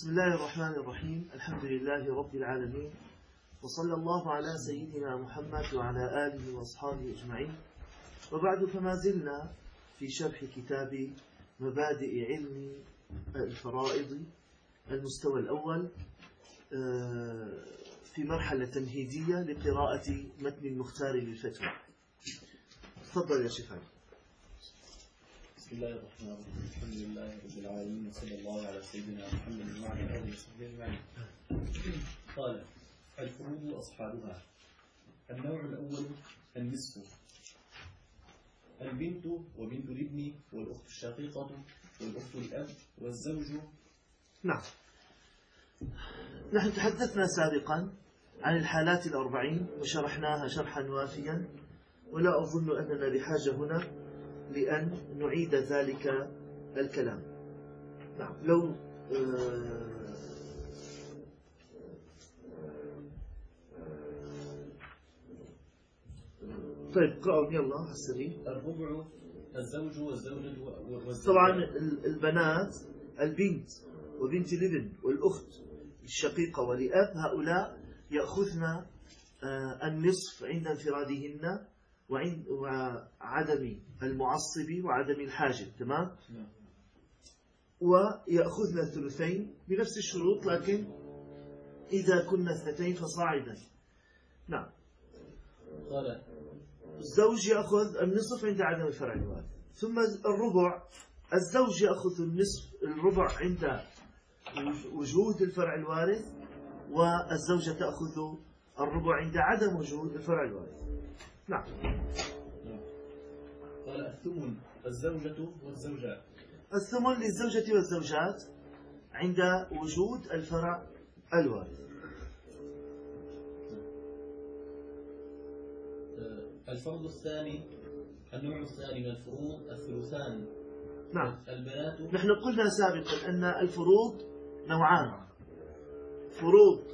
بسم الله الرحمن الرحيم. الحمد لله رب العالمين، وصلى الله على سيدنا محمد وعلى آله وأصحابه أجمعين. وبعد، فما زلنا في شرح كتاب مبادئ علم الفرائض المستوى الأول في مرحلة تمهيدية لقراءة متن المختار للفتوى. تفضل يا شيخ علي. بسم الله الرحمن الرحيم. الحمد لله رب العالمين، وصلى الله على سيدنا محمد وعلى آله وصحبه أجمعين. قال: الفروض أصحابها. النوع الأول النصف. البنت وبنت الابن والأخت الشقيقة والأخت الأب والزوج. نعم، نحن تحدثنا سابقا عن الحالات الأربعين وشرحناها شرحا وافيا، ولا أظن أننا بحاجة هنا لأن نعيد ذلك الكلام. نعم، لو طيب قرأوا يلا على السريع. الربع الزوج والزوجة والزوجة. طبعا البنات، البنت وبنت الابن والأخت الشقيقة والأب، هؤلاء يأخذن النصف عند انفرادهن وعدم المعصب وعدم الحاجب، تمام؟ ويأخذن الثلثين بنفس الشروط، لكن إذا كنا اثنتين فصاعدا. نعم. قال: الزوج يأخذ النصف عند عدم الفرع الوارث. ثم الربع، الزوج يأخذ الربع عند وجود الفرع الوارث، والزوجة تأخذ الربع عند عدم وجود الفرع الوارث. نعم. قال: الثمن الزوجة والزوجات. الثمن للزوجة والزوجات عند وجود الفرع الوارث. الفرض الثاني، النوع الثاني من الفروض الثلثان. نعم، البنات. نحن قلنا سابقا أن الفروض نوعان: فروض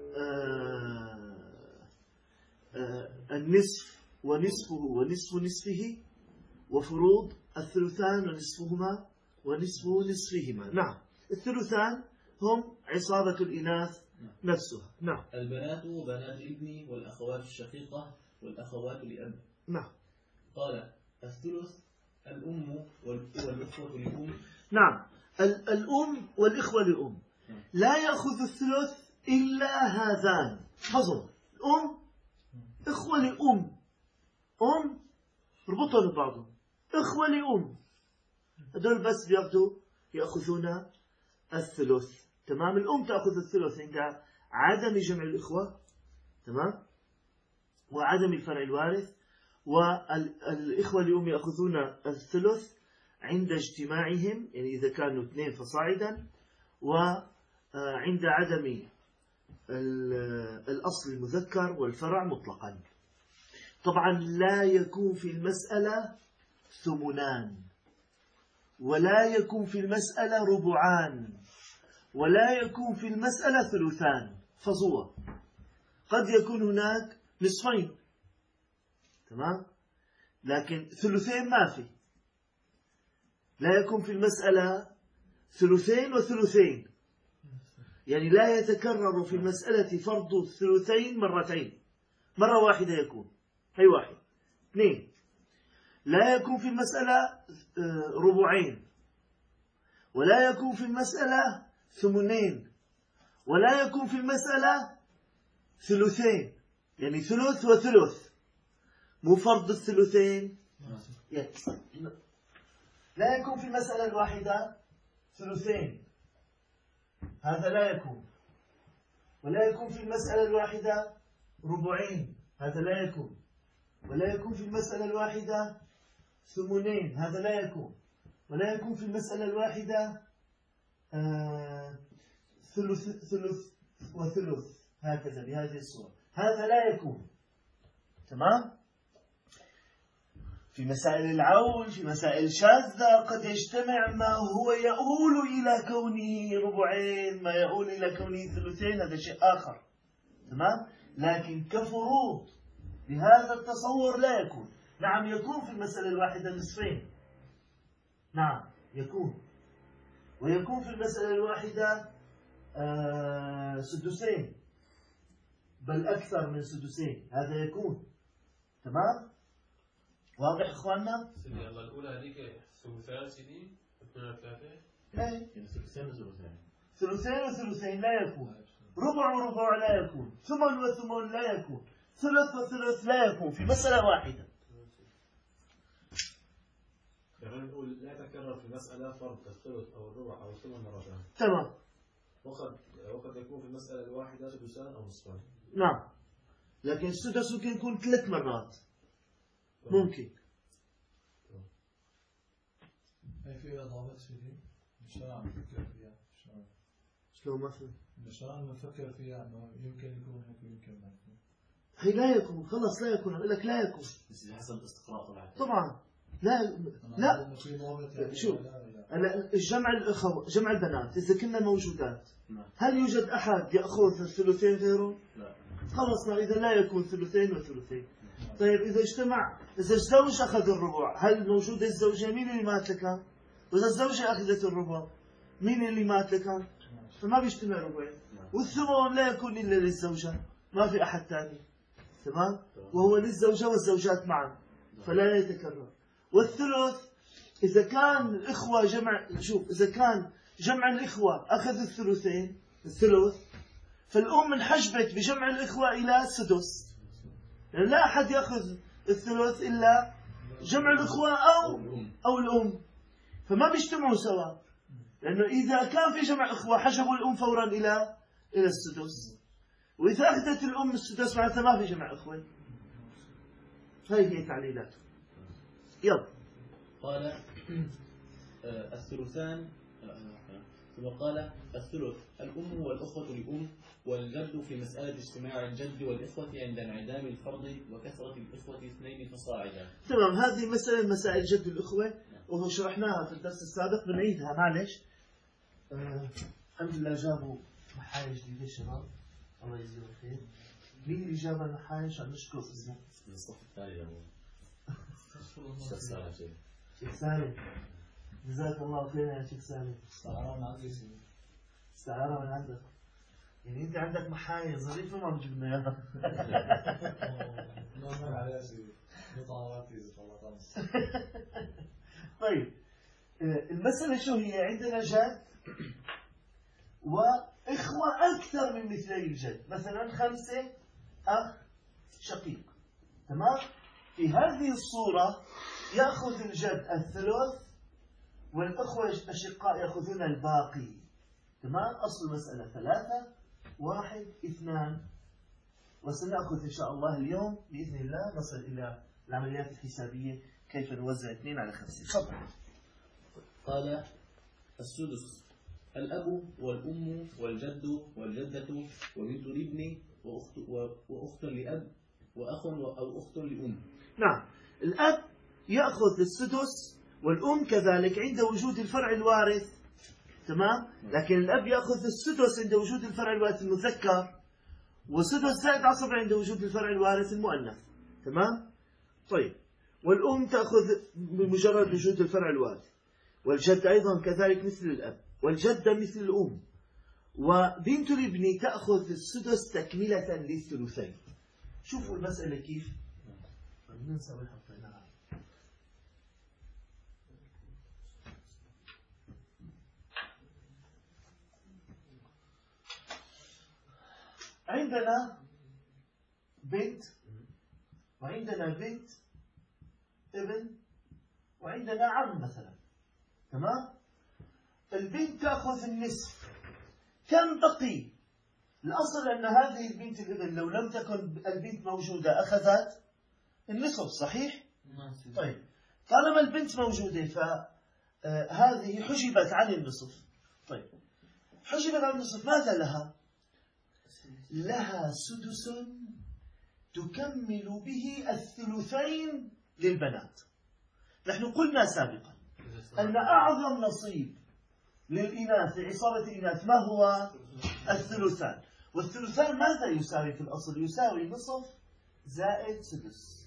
النصف ونصفه ونصف نصفه، وفروض الثلثان ونصفهما ونصف نصفهما. نعم، الثلثان هم عصابة الإناث نفسها. نعم. البنات بنات الابن والأخوات الشقيقة والأخوات لأب. نعم. قال: الثلث الأم والإخوة لأم. نعم، الأم والإخوة لأم لا يأخذ الثلث إلا هذان. حفظوا: الأم، إخوة لأم، أم ربطوا ببعضهم، إخوة لأم، هذول بس يأخذون الثلث. تمام. الأم تأخذ الثلث عند عدم جمع الإخوة، تمام، وعدم الفرع الوارث، والإخوة لأم يأخذون الثلث عند اجتماعهم، يعني إذا كانوا اثنين فصاعدا، وعند عدم الأصل المذكر والفرع مطلقا. طبعا لا يكون في المسألة ثمنان، ولا يكون في المسألة ربعان، ولا يكون في المسألة ثلثان. فزوة قد يكون هناك نصفين، تمام، لكن ثلثين ما في. لا يكون في المسألة ثلثين وثلثين، يعني لا يتكرر في المسألة فرض الثلثين مرتين، مرة واحدة يكون، هي واحد. اثنين، لا يكون في المسألة ربعين، ولا يكون في المسألة ثمنين، ولا يكون في المسألة ثلثين، يعني ثلث وثلث، مو فرض الثلثين. لا يكون في المسألة الواحدة ثلثين، هذا لا يكون. ولا يكون في المسألة الواحدة ربعين، هذا لا يكون. ولا يكون في المسألة الواحدة ثمنين، هذا لا يكون. ولا يكون في المسألة الواحدة ثلث وثلث، هكذا بهذه الصورة، هذا لا يكون. تمام. في مسائل العول، في مسائل شاذة، قد يجتمع ما هو يؤول إلى كونه ربعين، ما يؤول إلى كونه ثلثين، هذا شيء آخر. تمام. لكن كفروض بهذا التصور لا يكون. نعم، يكون في المسألة الواحدة نصفين، نعم يكون، ويكون في المسألة الواحدة سدسين بل أكثر من سدسين هذا يكون. تمام؟ واضح إخواننا؟ سيدي الله الأولى هذيك ثلثان سيدي 2 3 لا، ثلثين وثلثين. ثلثين وثلثين لا يكون، ربع وربع لا يكون، ثمن وثمن لا يكون، ثلث وثلث لا يكون في مسألة واحدة. يعني نقول لا يتكرر في المسألة فرض الثلث أو الربع أو الثمن مرتين. تمام. وقد يكون في المسألة الواحدة سدسان أو نصفان. نعم. لكن السدس ممكن يكون 3 مرات. ممكن. هي في إضافات سيدي مشان نفكر فيها. شلون مثلا؟ مشان نفكر فيها إنه يمكن يكون هيك ويمكن ما يكون. هي لا يكون، خلص لا يكون، أقول لك لا يكون. بس حسب الاستقراء طبعا. طبعا. لا شوف، الجمع الأخوة جمع البنات إذا كنا موجودات هل يوجد أحد يأخذ الثلثين غيره؟ لا. خلصنا إذا لا يكون ثلثين وثلثين. طيب إذا اجتمع، إذا الزوج أخذ الربع هل موجود الزوجة مين اللي مات لك؟ وإذا الزوجة أخذت الربع مين اللي مات لك؟ فما بيجتمع ربعين. والثمن لا يكون إلا للزوجة، ما في أحد ثاني. تمام؟ وهو للزوجة والزوجات معا فلا يتكرر. والثلث إذا كان الإخوة إذا كان جمع الإخوة أخذ الثلثين الثلث فالأم انحجبت بجمع الإخوة إلى السدس، يعني لا أحد يأخذ الثلث إلا جمع الإخوة أو الأم، فما بيجتمعوا سوا، لأنه إذا كان في جمع إخوة حجبوا الأم فورا إلى السدس، وإذا أخذت الأم السدس معناتها ما في جمع إخوة. هي تعليلات. يلا. قال الثلثان ثم قال الثلث الأم والأخوة لأم والجد في مسألة اجتماع الجد والإخوة عند انعدام الفرض وكثرة الإخوة 2 فصاعدا. تمام. هذه مسألة مسائل جد الأخوة وهو شرحناها في الدرس السابق، بنعيدها معلش. الحمد لله جابوا محايا جديدة شباب، الله يجزيهم خير. مين اللي جاب المحايا عشان نشكر اسمه؟ الصف الثاني يا شيخ سالم، جزاك الله خير يا شيخ سالم. استعارة من عندك، يعني أنت عندك محايا ظريفة ما بجيب لنا إياها. طيب المسألة شو هي؟ عندنا جد وإخوة أكثر من مثلي الجد، مثلا 5 أخ شقيق. تمام؟ في هذه الصورة يأخذ الجد الثلث والأخوة الأشقاء يأخذون الباقي. تمام؟ أصل المسألة 3 1 2، وسنأخذ إن شاء الله اليوم بإذن الله نصل إلى العمليات الحسابية كيف نوزع 2 على 5. تفضل. قال السدس الأب والأم والجد والجدة وبنت الابن وأخت لأب وأخ أو أخت لأم. نعم، الأب يأخذ السدس والأم كذلك عند وجود الفرع الوارث. تمام؟ لكن الأب يأخذ السدس عند وجود الفرع الوارث المذكر، وسدس زائد عصب عند وجود الفرع الوارث المؤنث. تمام؟ طيب، والأم تأخذ بمجرد وجود الفرع الوارث، والجد أيضا كذلك مثل الأب، والجدة مثل الأم، وبنت الابن تأخذ السدس تكملة للثلثين. شوفوا المسألة كيف. ننسى حطيناها. عندنا بنت وعندنا بنت ابن وعندنا عم مثلا. تمام؟ البنت تأخذ النصف. كم بقي؟ الأصل أن هذه البنت الابن لو لم تكن البنت موجودة أخذت النصف، صحيح؟ طيب، طالما البنت موجودة فهذه حجبت عن النصف. طيب، حجبت عن النصف، ماذا لها؟ لها سدس تكمل به الثلثين للبنات. نحن قلنا سابقا أن أعظم نصيب للإناث لعصابة الإناث ما هو؟ الثلثان. والثلثان ماذا يساوي في الأصل؟ يساوي نصف زائد سدس.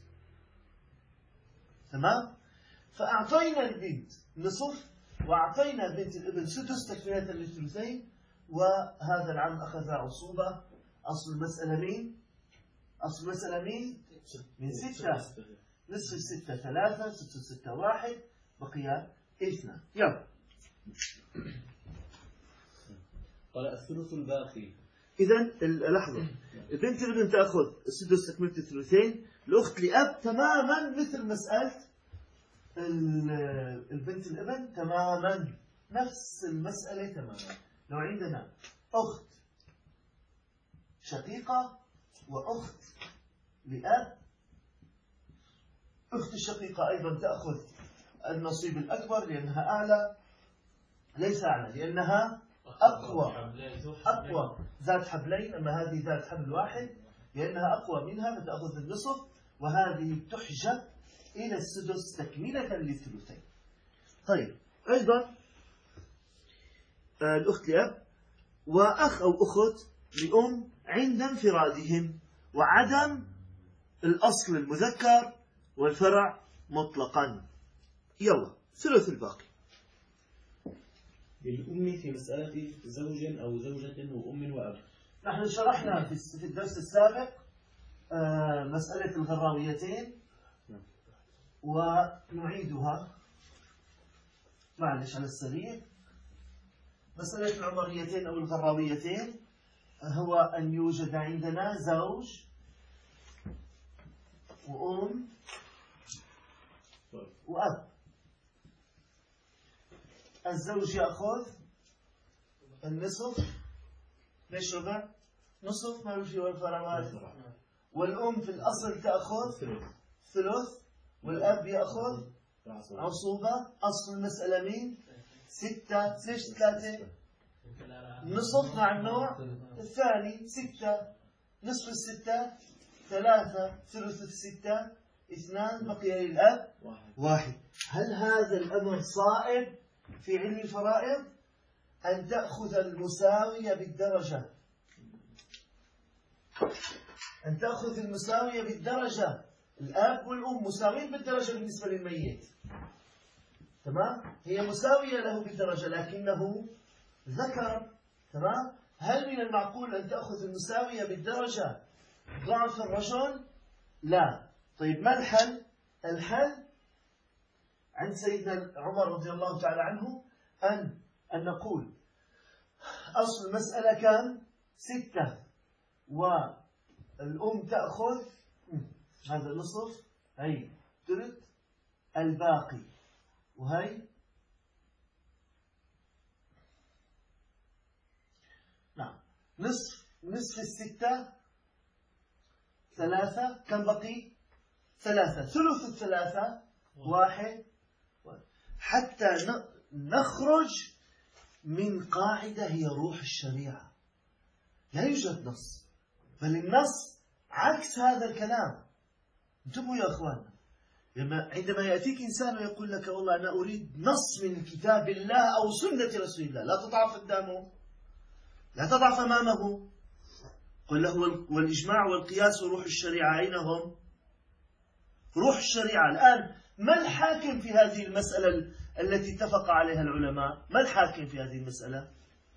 تمام؟ فأعطينا البنت نصف وأعطينا بنت الابن سدس تكملة للثلثين، وهذا العم أخذ عصوبة. أصل المسألة مين؟ أصل المسألة مين؟ من 6. نصف 6 3، 6 6 1، بقي 2. يلا. قال الثلث الباقي. إذا لحظة، البنت الابن تأخذ السدس تكملة الثلثين، الأخت لأب تماما مثل مسألة البنت الابن تماما، نفس المسألة تماما. لو عندنا أخت شقيقة وأخت لأب، أخت الشقيقة أيضا تأخذ النصيب الأكبر لأنها أعلى، ليس أعلى لأنها أقوى ذات حبلين، أما هذه ذات حبل واحد لأنها أقوى منها فتأخذ النصف، وهذه تحجب إلى السدس تكملة للثلثين. طيب أيضا الأخت لأب وأخ أو أخت لأم عند انفرادهم وعدم الأصل المذكر والفرع مطلقا. يلا ثلث الباقي. للأم في مسألة زوج أو زوجة وأم وأب. نحن شرحنا في الدرس السابق مسألة الغراويتين ونعيدها معلش على السريع. مسألة العمريتين أو الغراويتين هو أن يوجد عندنا زوج وأم وأب. الزوج يأخذ النصف، ليش ربع؟ نصف ما في والفرع واحد. والأم في الأصل تأخذ ثلث، والأب يأخذ عصوبة. أصل المسألة مين؟ 6. ليش 3؟ نصف مع النوع الثاني 6، نصف 6 3، ثلث 6 2، بقي للأب 1. هل هذا الأمر صائب في علم الفرائض؟ أن تأخذ المساوية بالدرجة، أن تأخذ المساوية بالدرجة. الأب والأم مساويين بالدرجة بالنسبة للميت، تمام؟ هي مساوية له بالدرجة لكنه ذكر، تمام؟ هل من المعقول أن تأخذ المساوية بالدرجة ضعف الرجل؟ لا. طيب ما الحل؟ الحل عند سيدنا عمر رضي الله تعالى عنه أن نقول أصل المسألة كان 6 والأم تأخذ هذا النصف، هي ثلث الباقي، وهي نعم نصف 6 3، كم بقي؟ 3، ثلث 3 1، حتى نخرج من قاعدة هي روح الشريعة. لا يوجد نص، بل النص عكس هذا الكلام. انتبهوا يا أخوان، عندما يأتيك إنسان ويقول لك والله أنا أريد نص من كتاب الله أو سنة رسول الله، لا تضعف قدامه، لا تضعف أمامه، قل له والإجماع والقياس وروح الشريعة أين هم؟ روح الشريعة الآن ما الحاكم في هذه المسألة التي اتفق عليها العلماء؟ ما الحاكم في هذه المسألة؟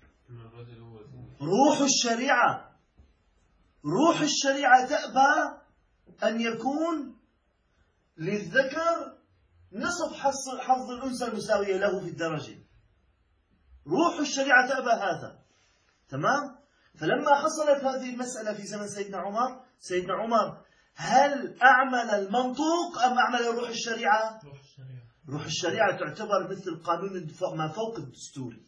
روح الشريعة. روح الشريعة تأبى أن يكون للذكر نصف حظ الأنثى المساوية له في الدرجة. روح الشريعة تأبى هذا، تمام؟ فلما حصلت هذه المسألة في زمن سيدنا عمر هل أعمل المنطوق أم أعمل روح الشريعة؟ روح الشريعة تعتبر مثل قانون ما فوق الدستوري.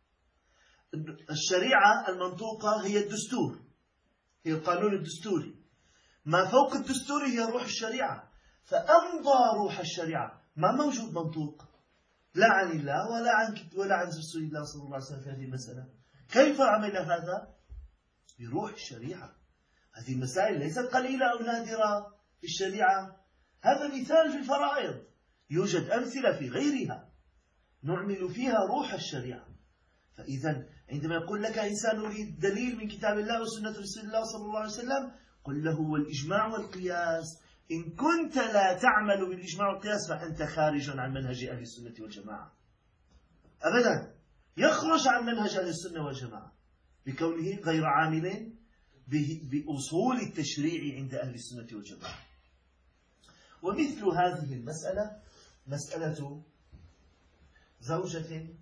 الشريعة المنطوقة هي الدستور، هي القانون الدستوري. ما فوق الدستوري هي روح الشريعة، فأمضى روح الشريعة. ما موجود منطوق لا عن الله ولا عن رسول الله صلى الله عليه وسلم في هذه المسألة. كيف عمل هذا؟ بروح الشريعة. هذه المسائل ليست قليلة أو نادرة في الشريعة، هذا مثال في الفرائض، يوجد أمثلة في غيرها نعمل فيها روح الشريعة. فإذا عندما يقول لك إنسان يريد دليل من كتاب الله وسنة رسول الله صلى الله عليه وسلم، قل له والإجماع والقياس. إن كنت لا تعمل بالإجماع والقياس فأنت خارج عن منهج أهل السنة والجماعة، أبدا يخرج عن منهج أهل السنة والجماعة. بكونه غير عامل بأصول التشريع عند أهل السنة والجماعة. ومثل هذه المسألة مسألة زوجة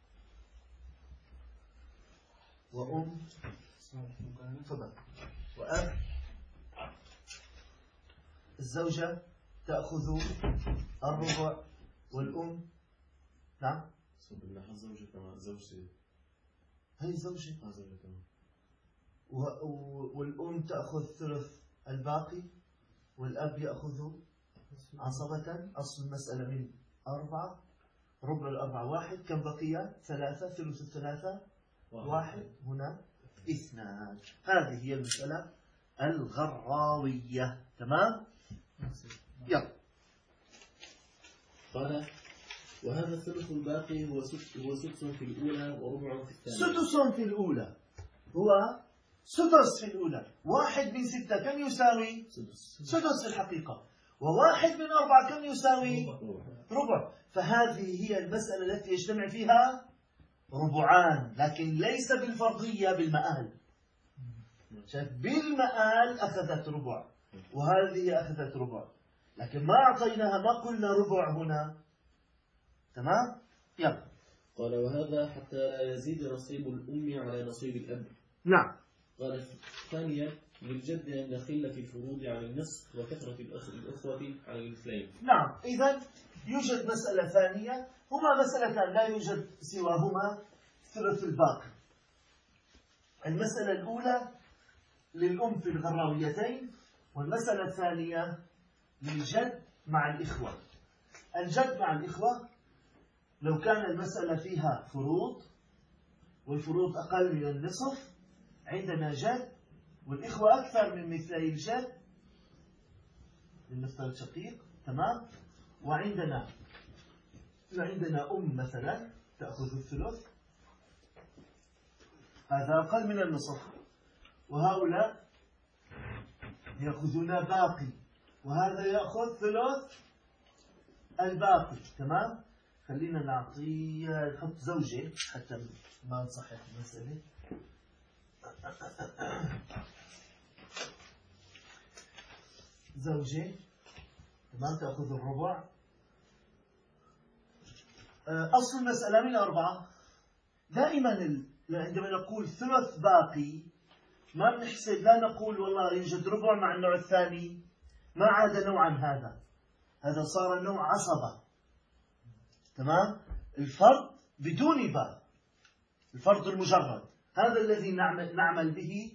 وأم وأب. الزوجة تأخذ الربع والأم نعم زوجة كمان زوجتي هي زوجة والأم تأخذ ثلث الباقي والأب يأخذ عصبة. أصل المسألة من 4 ربع 4 1 كم بقي 3 ثلث 3 1 هنا 2. هذه هي المسألة الغراوية. تمام. يلا. قال وهذا الثلث الباقي هو سدس في الأولى وربع في الثانية. سدس في الأولى هو سدس في الأولى. 1 من 6 كم يساوي؟ سدس في الحقيقة. و1 من 4 كم يساوي؟ ربع. فهذه هي المسألة التي يجتمع فيها ربعان، لكن ليس بالفرضية، بالمآل. بالمآل أخذت ربع وهذه أخذت ربع، لكن ما أعطيناها، ما قلنا ربع هنا. تمام. يلا. قال وهذا حتى لا يزيد نصيب الأم على نصيب الأب. نعم. قال ثانيا للجد أن يخل في الفروض على النصف وكثرة الأخوة على الاثنين. نعم. إذن يوجد مسألة ثانية، هما مسألتان لا يوجد سواهما ثلث الباقي. المسألة الأولى للأم في الغراويتين، والمسألة الثانية للجد مع الإخوة. الجد مع الإخوة لو كان المسألة فيها فروض والفروض أقل من النصف، عندنا جد والإخوة أكثر من مثلي الجد من مثل الشقيق. تمام. وعندنا أم مثلا تأخذ الثلث، هذا أقل من النصف، وهؤلاء يأخذون باقي وهذا يأخذ ثلث الباقي. تمام. خلينا نحط زوجة حتى ما نصحح المسألة. زوجة تمام تأخذ الربع. أصل المسألة من 4. دائما عندما نقول ثلث باقي ما بنحسب، لا نقول والله يوجد ربع مع النوع الثاني، ما عاد نوعا، هذا صار النوع عصبة. تمام. الفرض بدون باء، الفرض المجرد، هذا الذي نعمل به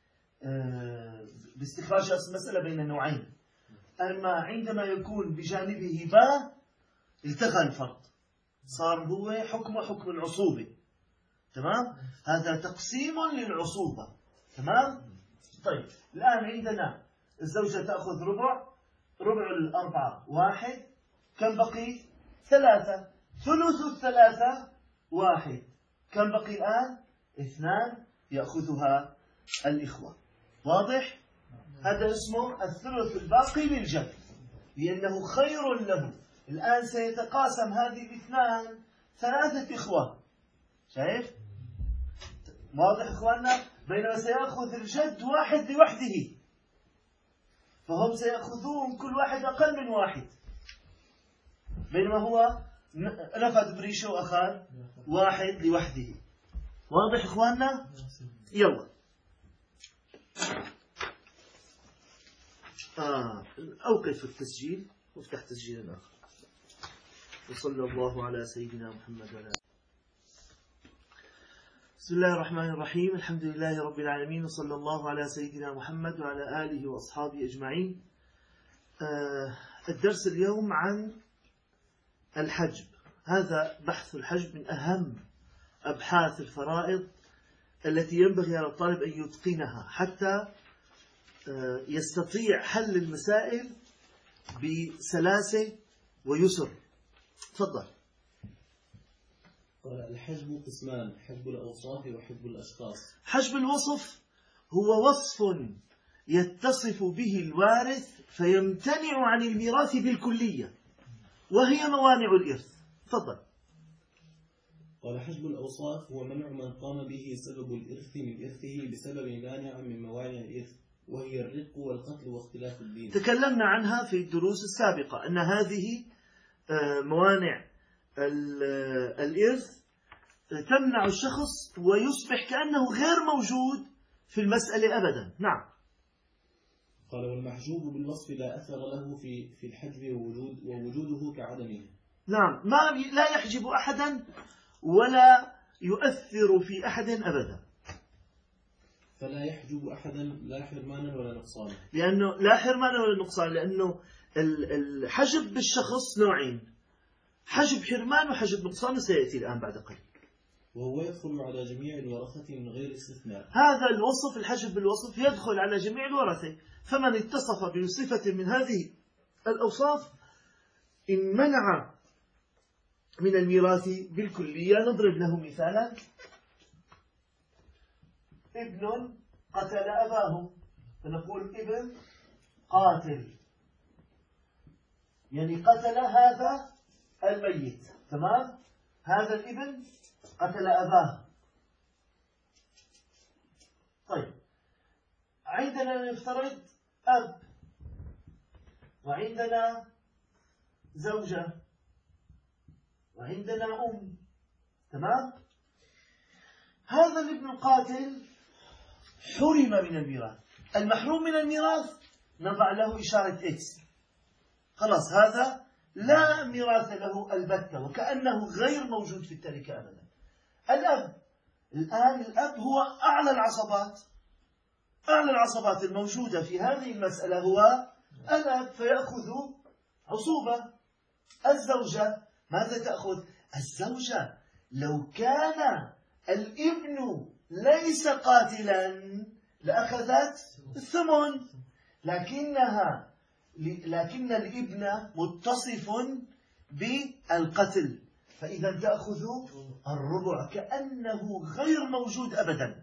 باستخراج أصل المسألة بين النوعين. أما عندما يكون بجانبه باء التغى الفرض، صار هو حكم العصوبة. تمام. هذا تقسيم للعصوبة. تمام. طيب الآن عندنا الزوجة تأخذ ربع 4 1 كم بقي 3 ثلث 3 1 كم بقي الآن 2 يأخذها الإخوة. واضح؟ هذا اسمه الثلث الباقي للجد لأنه خير له. الآن سيتقاسم هذه الاثنان 3 إخوة. شايف؟ واضح إخواننا؟ بينما سيأخذ الجد 1 لوحده، فهم سيأخذون كل واحد أقل من 1، بينما هو نفذ بريشه أخذ 1 لوحده. واضح إخواننا؟ يلا. أوقف التسجيل وافتح تسجيل آخر. وصلى الله على سيدنا محمد وعلى آله. بسم الله الرحمن الرحيم. الحمد لله رب العالمين، وصلى الله على سيدنا محمد وعلى آله وأصحابه أجمعين. الدرس اليوم عن الحجب. هذا بحث الحجب من أهم أبحاث الفرائض التي ينبغي على الطالب أن يتقنها حتى يستطيع حل المسائل بسلاسة ويسر. تفضل. قال الحجب قسمان: حجب الأوصاف وحجب الأشخاص. حجب الوصف هو وصف يتصف به الوارث فيمتنع عن الميراث بالكلية، وهي موانع الإرث. تفضل. قال حجب الأوصاف هو منع من قام به سبب الإرث من إرثه بسبب مانع من موانع الإرث، وهي الرق والقتل واختلاف الدين. تكلمنا عنها في الدروس السابقة أن هذه موانع الإرث تمنع الشخص ويصبح كأنه غير موجود في المسألة أبدا. نعم. قال والمحجوب بالوصف لا أثر له في الحجب ووجوده كعدمه. نعم، لا يحجب أحدا ولا يؤثر في أحد أبدا. فلا يحجب أحدا لا حرمانا ولا نقصانا. لأنه لا حرمانا ولا نقصان، لأنه الحجب بالشخص نوعين: حجب حرمان وحجب نقصان، سيأتي الآن بعد قليل. وهو يدخل على جميع الورثة من غير استثناء. هذا الوصف، الحجب بالوصف، يدخل على جميع الورثة، فمن اتصف بصفة من هذه الأوصاف إن منع من الميراث بالكلية. نضرب له مثالا: ابن قتل أباه، فنقول ابن قاتل، يعني قتل هذا الميت. تمام؟ هذا الابن قتل أباه. طيب، عندنا نفترض أب، وعندنا زوجة، وعندنا أم. تمام؟ هذا الابن القاتل حرم من الميراث. المحروم من الميراث نضع له إشارة إكس، خلاص هذا لا ميراث له البتة، وكأنه غير موجود في التركة أبدا. الأب، الآن الأب هو أعلى العصبات، أعلى العصبات الموجودة في هذه المسألة هو الأب، فيأخذ عصوبة. الزوجة ماذا تأخذ؟ الزوجة لو كان الابن ليس قاتلا لأخذت الثمن، لكن الابن متصف بالقتل، فإذا تأخذ الربع كأنه غير موجود أبدا.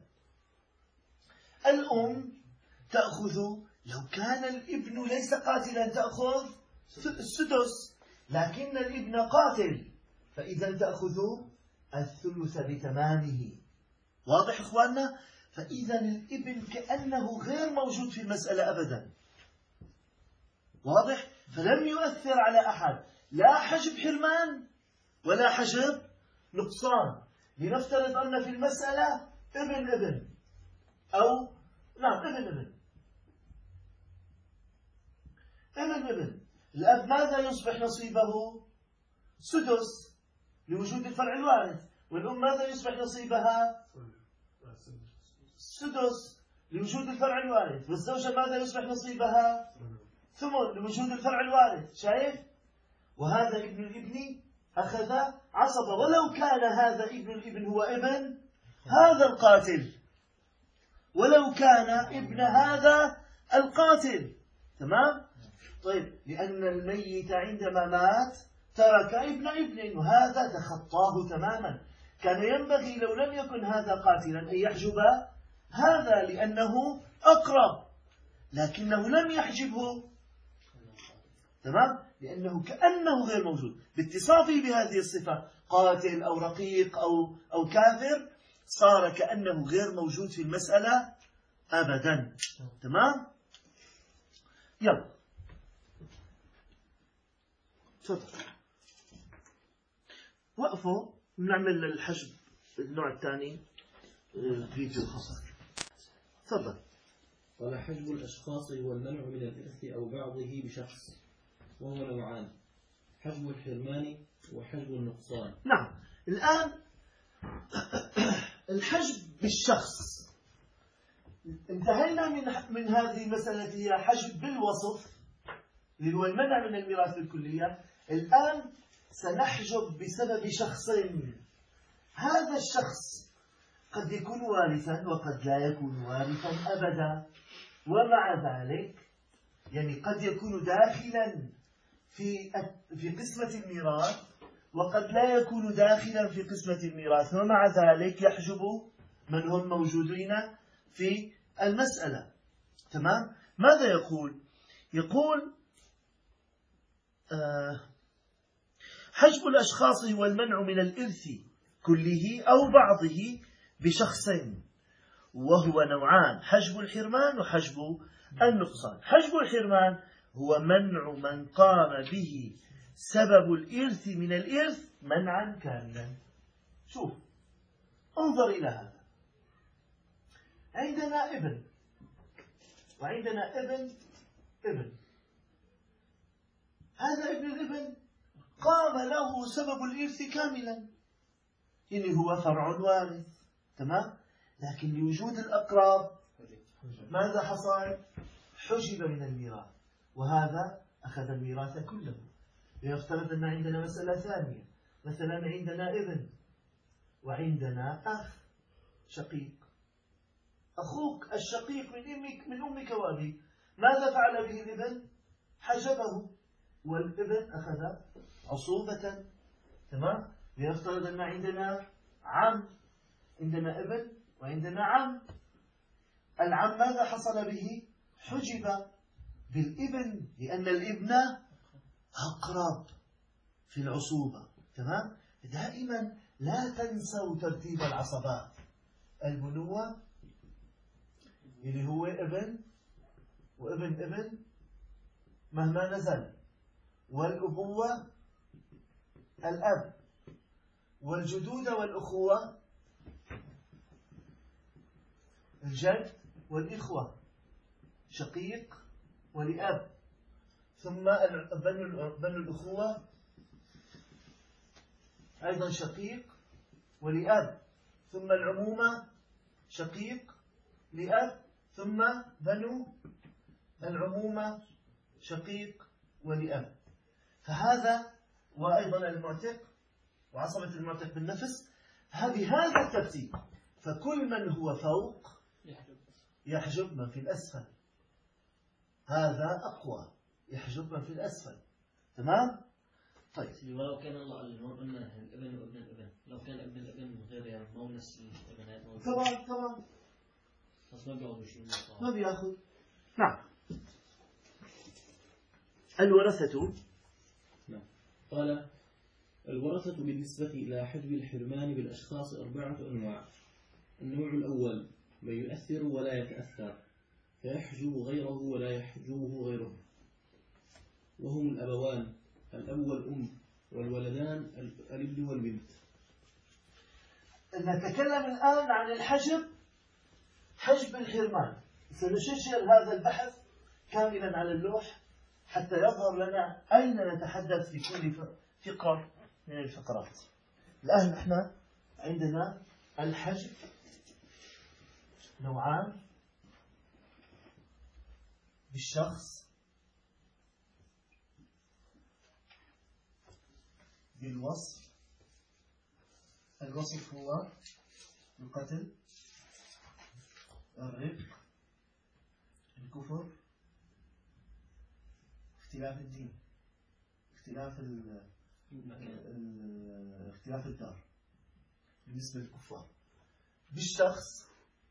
الأم تأخذ، لو كان الابن ليس قاتلا تأخذ السدس، لكن الابن قاتل، فإذا تأخذ الثلث بتمامه. واضح إخواننا؟ فإذا الابن كأنه غير موجود في المسألة أبدا. واضح؟ فلم يؤثر على أحد، لا حجب حرمان ولا حجب نقصان. لنفترض أن في المسألة ابن أو نعم ابن الأب ماذا يصبح نصيبه؟ سدس لوجود الفرع الوارث. والأم ماذا يصبح نصيبها؟ سدس لوجود الفرع الوارث. والزوجة ماذا يصبح نصيبها؟ ثمن لوجود الفرع الوارث. شايف؟ وهذا ابن الابن أخذ عصبة، ولو كان هذا ابن الابن هو ابن هذا القاتل، ولو كان ابن هذا القاتل. تمام؟ طيب، لأن الميت عندما مات ترك ابن وهذا تخطاه تماما. كان ينبغي لو لم يكن هذا قاتلا أن يحجب هذا لأنه أقرب، لكنه لم يحجبه. تمام؟ لأنه كأنه غير موجود باتصافه بهذه الصفة، قاتل أو رقيق أو كافر، صار كأنه غير موجود في المسألة أبدا. تمام؟ يلا تفضل وقفوا نعمل الحجب النوع الثاني فيديو خاص. تفضل. قال حجب الأشخاص هو المنع من الإرث أو بعضه بشخص، وهو نوعان: حجب الحرمان وحجب النقصان. نعم، الآن الحجب بالشخص انتهينا من هذه المسألة هي حجب بالوصف اللي هو المنع من الميراث بالكلية. الآن سنحجب بسبب شخصين. هذا الشخص قد يكون وارثا وقد لا يكون وارثا أبدا، ومع ذلك يعني قد يكون داخلا في قسمة الميراث وقد لا يكون داخلا في قسمة الميراث، ومع ذلك يحجب من هم موجودين في المسألة. تمام؟ ماذا يقول؟ يقول حجب الأشخاص هو المنع من الإرث كله أو بعضه بشخصين، وهو نوعان: حجب الحرمان وحجب النقصان. حجب الحرمان هو منع من قام به سبب الإرث من الإرث منعا كاملا. شوف، انظر إلى هذا. عندنا ابن وعندنا ابن. هذا ابن الابن قام له سبب الإرث كاملا، يعني هو فرع وارث، تمام؟ لكن لوجود الأقراب ماذا حصل؟ حجب من الميراث، وهذا أخذ الميراث كله. لنفترض أن عندنا مسألة ثانية، مثلا عندنا ابن وعندنا أخ شقيق. أخوك الشقيق من أمك وأبيك، ماذا فعل به الابن؟ حجبه، والابن أخذ عصوبة، تمام؟ لنفترض أن عندنا عم، عندنا ابن وعندنا عم. العم ماذا حصل به؟ حجب بالابن، لأن الابن أقرب في العصوبة، تمام؟ دائما لا تنسوا ترتيب العصبات. البنوة اللي هو ابن وابن ابن مهما نزل، والأبوة الأب، والجدود والأخوة الجد والإخوة شقيق ولأب، ثم بنو الأخوة أيضا شقيق ولأب، ثم العمومة شقيق لأب، ثم بنو العمومة شقيق ولأب. فهذا، وأيضا المعتق وعصبة المعتق بالنفس، بهذا الترتيب. فكل من هو فوق يحجب من في الأسفل، هذا أقوى، يحجب من في الأسفل، تمام؟ طيب، لو كان الله قلنا الابن وابن الابن، لو كان ابن الابن غير يعني مونس الابنات طبعا بس ما بياخذوا شيء، ما بياخذ. نعم. الورثة. قال: الورثة بالنسبة إلى حجب الحرمان بالأشخاص 4 أنواع. النوع الأول من يؤثر ولا يتأثر، فيحجب غيره ولا يحجبه غيره، وهم الأبوان، الأب والأم، والولدان الابن والبنت. نتكلم الآن عن الحجب، حجب الحرمان. سنشير هذا البحث كاملا على اللوح حتى يظهر لنا أين نتحدث في كل فقرة من الفقرات. الآن نحن عندنا الحجب نوعان: بالشخص، بالوصف. الوصف هو القتل، الرق، الكفر، اختلاف الدين، اختلاف الدار بالنسبة للكفار. بالشخص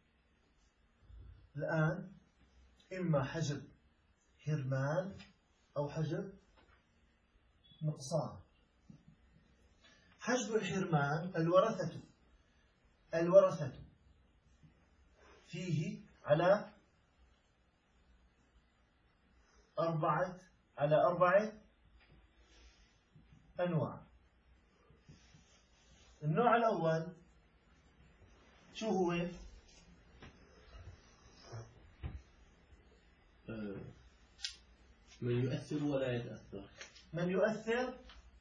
الآن إما حجب حرمان أو حجب نقصان. حجب الحرمان الورثة فيه على أربعة أنواع. النوع الأول شو هو؟ من يؤثر ولا يتأثر. من يؤثر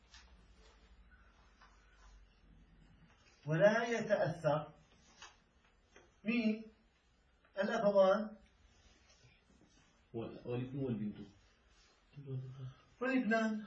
ولا يتأثر. مين؟ الأبوان والابن والبنت والابنان.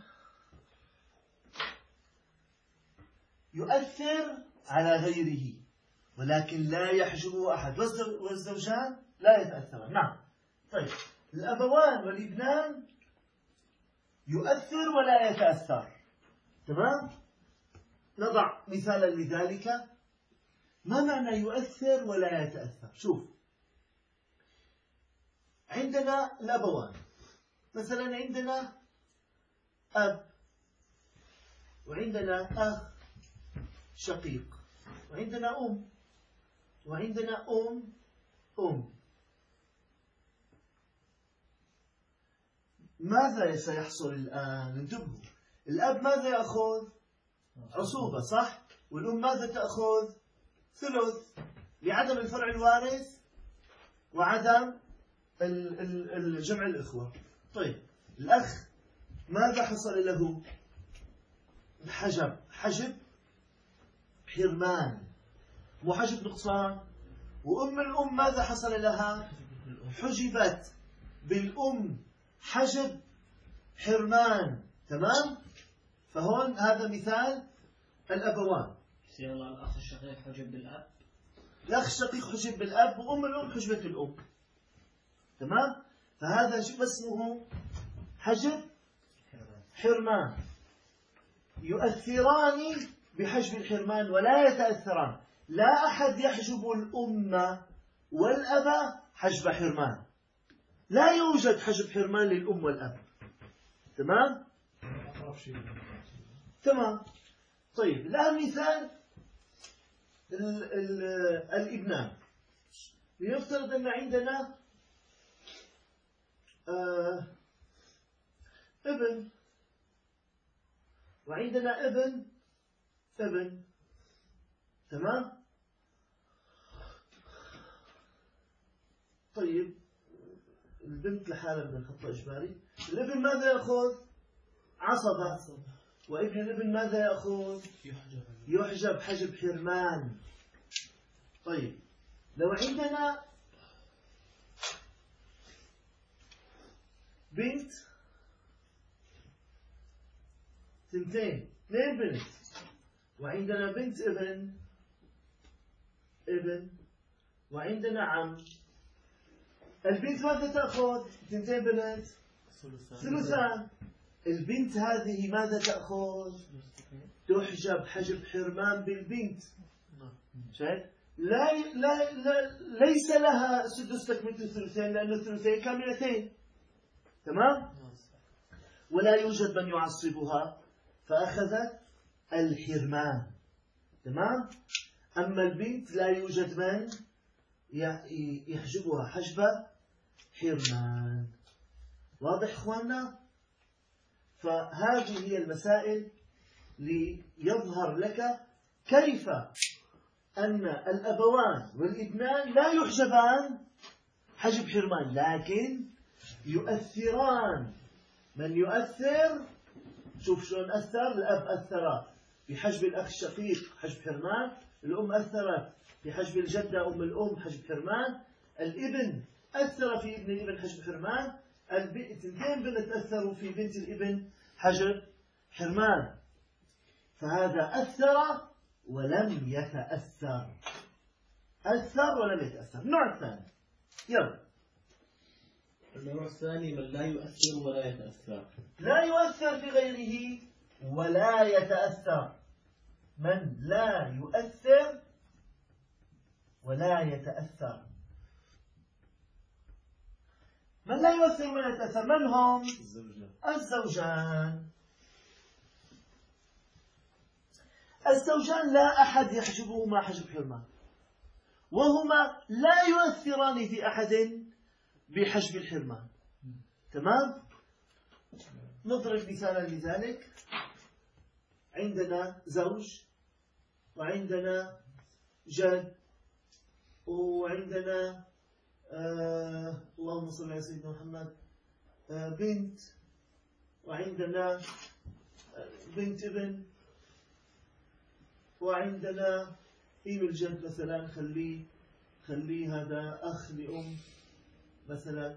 يؤثر على غيره ولكن لا يحجبه أحد، والزوجان لا يتأثران. نعم. طيب، الأبوان والابنان يؤثر ولا يتأثر، تمام؟ نضع مثالا لذلك. ما معنى يؤثر ولا يتأثر؟ شوف، عندنا الأبوان، مثلا عندنا أب وعندنا أخ شقيق، وعندنا أم، وعندنا أم. ماذا سيحصل الآن؟ انتبهوا، الأب ماذا يأخذ؟ عصوبة، صح؟ والأم ماذا تأخذ؟ ثلث، لعدم الفرع الوارث وعدم الجمع الإخوة. طيب الأخ ماذا حصل له؟ حجب حرمان، مو حجب نقصان. وأم الأم ماذا حصل لها؟ حجبت بالأم حجب حرمان. تمام؟ فهون هذا مثال الأبوان. يصير الأخ الشقيق حجب بالأب، الأخ الشقيق حجب بالأب، وأم الأم حجبت الأم. تمام؟ فهذا شو اسمه؟ حجب حرمان. يؤثران بحجب الحرمان ولا يتأثران. لا أحد يحجب الأم والأب حجب حرمان، لا يوجد حجب حرمان للأم والأب. تمام؟ تمام. طيب الآن مثال الابنان. لنفترض أن عندنا ابن، وعندنا ابن. تمام؟ طيب البنت لحالها بدنا نحطها إجباري. الابن ماذا يأخذ؟ عصبة. وابن الابن ماذا يأخذ؟ يحجب حجب حرمان. طيب لو عندنا بنت، اثنين بنت، وعندنا بنت ابن، وعندنا عم. البنت ماذا تأخذ؟ اثنتين بنت، ثلثان. البنت هذه ماذا تأخذ؟ تحجب حجب حرمان بالبنت. شايف؟ ليس لها سدس تكملة الثلثين، لأن الثلثين كاملتين. تمام؟ ولا يوجد من يعصبها، فأخذت الحرمان. تمام؟ أما البنت لا يوجد من يحجبها حجب حرمان. واضح إخواننا؟ فهذه هي المسائل ليظهر لك كيف أن الأبوان والابنان لا يحجبان حجب حرمان، لكن يؤثران. من يؤثر؟ شوف شلون أثر. الأب أثر بحجب الأخ الشقيق حجب حرمان، الأم أثرت بحجب الجدة أم الأم حجب حرمان، الابن أثر في ابن الابن حجب حرمان، الاثنين بنت أثروا في بنت الابن حجب حرمان. فهذا أثر ولم يتأثر. أثر ولم يتأثر. النوع الثاني، يلا. النوع الثاني من لا يؤثر ولا يتأثر. لا يؤثر في غيره ولا يتأثر. من لا يؤثر ولا يتأثر. من لا يؤثر ولا يتأثر من هم؟ الزوجان. الزوجان لا أحد يحجبهما حجب حرمان، وهما لا يؤثران في أحد بحجب الحرمان. تمام؟ نضرب مثالا لذلك. عندنا زوج، وعندنا جد، وعندنا اللهم صل على سيدنا محمد بنت، وعندنا بنت ابن، وعندنا الجد مثلا. خليه هذا أخ لأم مثلا.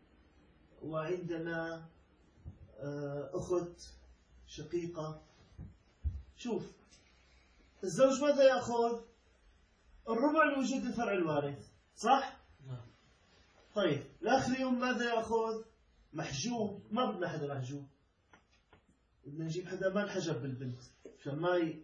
وعندنا أخت شقيقة. شوف الزوج ماذا يأخذ؟ الربع لوجود الفرع الوارث، صح؟ طيب الأخ لأم ماذا يأخذ؟ محجوب. ما بدنا حدا محجوب، بدنا نجيب حدا ما انحجب بالبنت عشان ما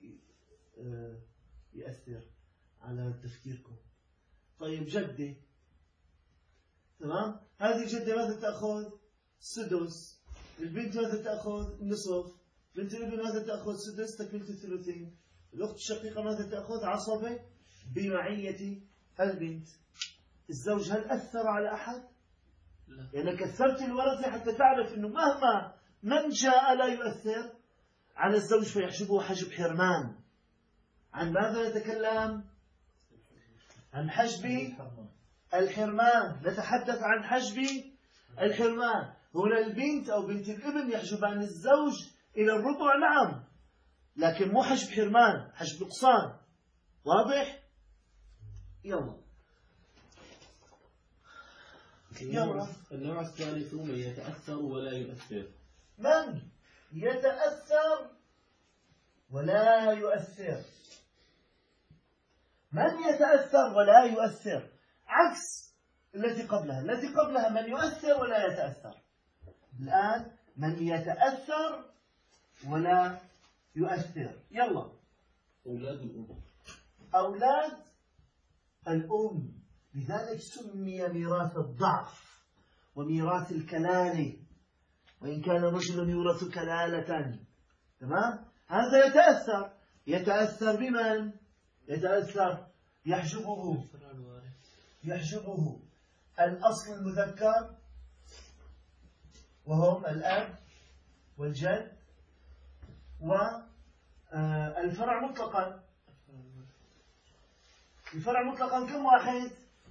يأثر على تفكيركم. طيب جدة. تمام؟ هذه الجدة ماذا تأخذ؟ سدس. البنت ماذا تأخذ؟ نصف. بنت الابن ماذا تأخذ؟ سدس تكملة الثلثين. الأخت الشقيقة ماذا تأخذ؟ عصبة بمعية البنت. الزوج هل أثر على أحد؟ لا. يعني كثرت الورثة حتى تعرف أنه مهما من جاء لا يؤثر على الزوج فيحجبه حجب حرمان. عن ماذا نتكلم؟ عن حجب الحرمان. نتحدث عن حجب الحرمان. هنا البنت أو بنت الابن يحجبان الزوج إلى الربع، نعم، لكن مو حجب حرمان، حجب نقصان. واضح؟ يلا النوع الثالث من يتأثر ولا يؤثر. من يتأثر ولا يؤثر. من يتأثر ولا يؤثر عكس التي قبلها. التي قبلها من يؤثر ولا يتأثر. الآن من يتأثر ولا يؤثر. يلا. أولاد الأم. أولاد الأم. لذلك سمي ميراث الضعف وميراث الكلالة، وإن كان رجل يورث كلالة. تمام؟ هذا يتأثر. يتأثر بمن؟ يتأثر يحجبه الأصل المذكر وهم الأب والجد والفرع مطلقا. الفرع مطلقا كم واحد؟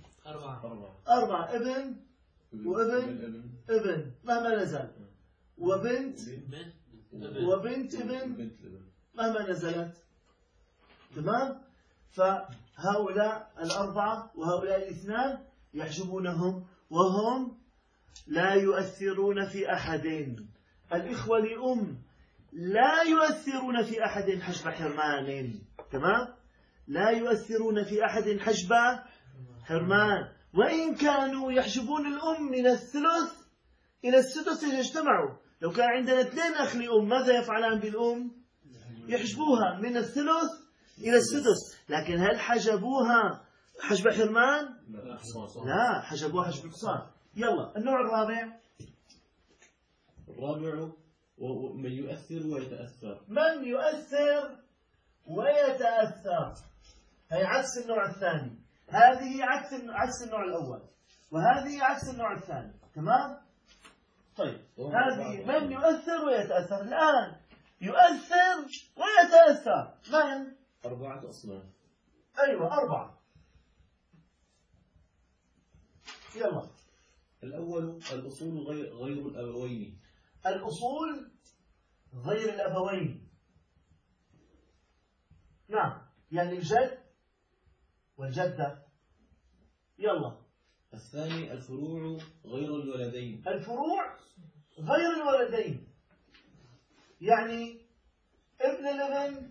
4. ابن وابن ابن مهما نزل، وبنت وبنت ابن مهما نزلت. تمام؟ فهؤلاء 4 وهؤلاء 2 يحجبونهم وهم لا يؤثرون في أحد. الإخوة لأم لا يؤثرون في أحد حجب حرمان. تمام؟ لا يؤثرون في أحد حجب حرمان، وإن كانوا يحجبون الأم من الثلث إلى السدس إذا اجتمعوا. لو كان عندنا 2 أخ لأم ماذا يفعلان بالأم؟ يحجبوها من الثلث إلى السدس. لكن هل حجبوها حجب حرمان؟ لا، حجبوها حجب نقصان. يلا النوع الرابع. من يؤثر ويتأثر. من يؤثر ويتأثر، هي عكس النوع الثاني. هذه عكس النوع الأول، وهذه عكس النوع الثاني. تمام؟ طيب هذه من يؤثر ويتأثر. الآن يؤثر ويتأثر من؟ 4 أصناف. أيوة 4. يلا. الأول الأصول غير الأبوين. الأصول غير الأبوين، نعم، يعني الجد والجدة. يلا. الثاني الفروع غير الولدين. الفروع غير الولدين، يعني ابن الابن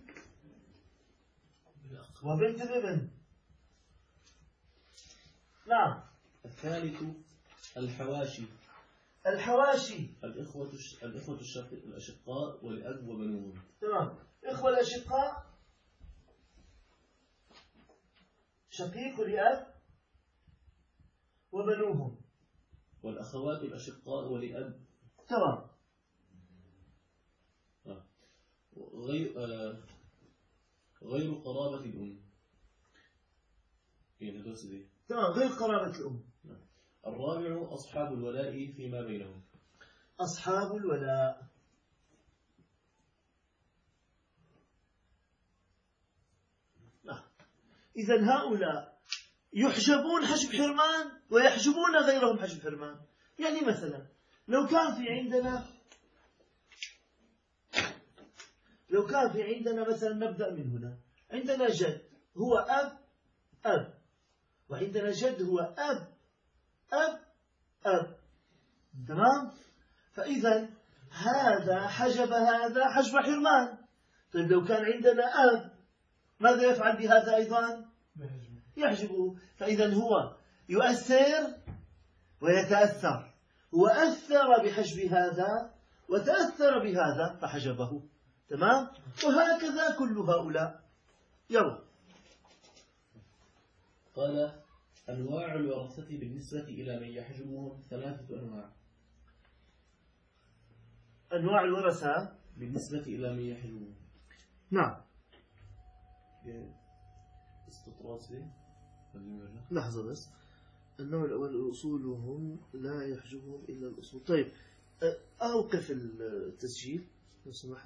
وبنت الابن. نعم. الثالث الحواشي. الحواشي الإخوة الأشقاء والأب وبنوهم. تمام. إخوة الأشقاء، شقيق لأب وبنوهم. والأخوات الأشقاء ولأب. تمام. غير قرابة الأم. تمام، غير قرابة الأم. الرابع أصحاب الولاء فيما بينهم. أصحاب الولاء. إذن هؤلاء يحجبون حجب حرمان ويحجبون غيرهم حجب حرمان. يعني مثلا لو كان في عندنا مثلا، نبدأ من هنا. عندنا جد هو أب، وعندنا جد هو أب. تمام؟ فإذا هذا حجب هذا حجب حرمان. طيب لو كان عندنا أب ماذا يفعل بهذا أيضا؟ يحجبه. فإذا هو يؤثر ويتأثر. هو أثر بحجب هذا وتأثر بهذا فحجبه. تمام؟ وهكذا كل هؤلاء. يلا. قال أنواع الورثة بالنسبة إلى من يحجبهم 3 أنواع. أنواع الورثة بالنسبة إلى من يحجبهم. نعم. استطراد لي لحظة بس. النوع الأول أصولهم لا يحجبهم إلا الأصول. طيب أوقف التسجيل لو سمحت.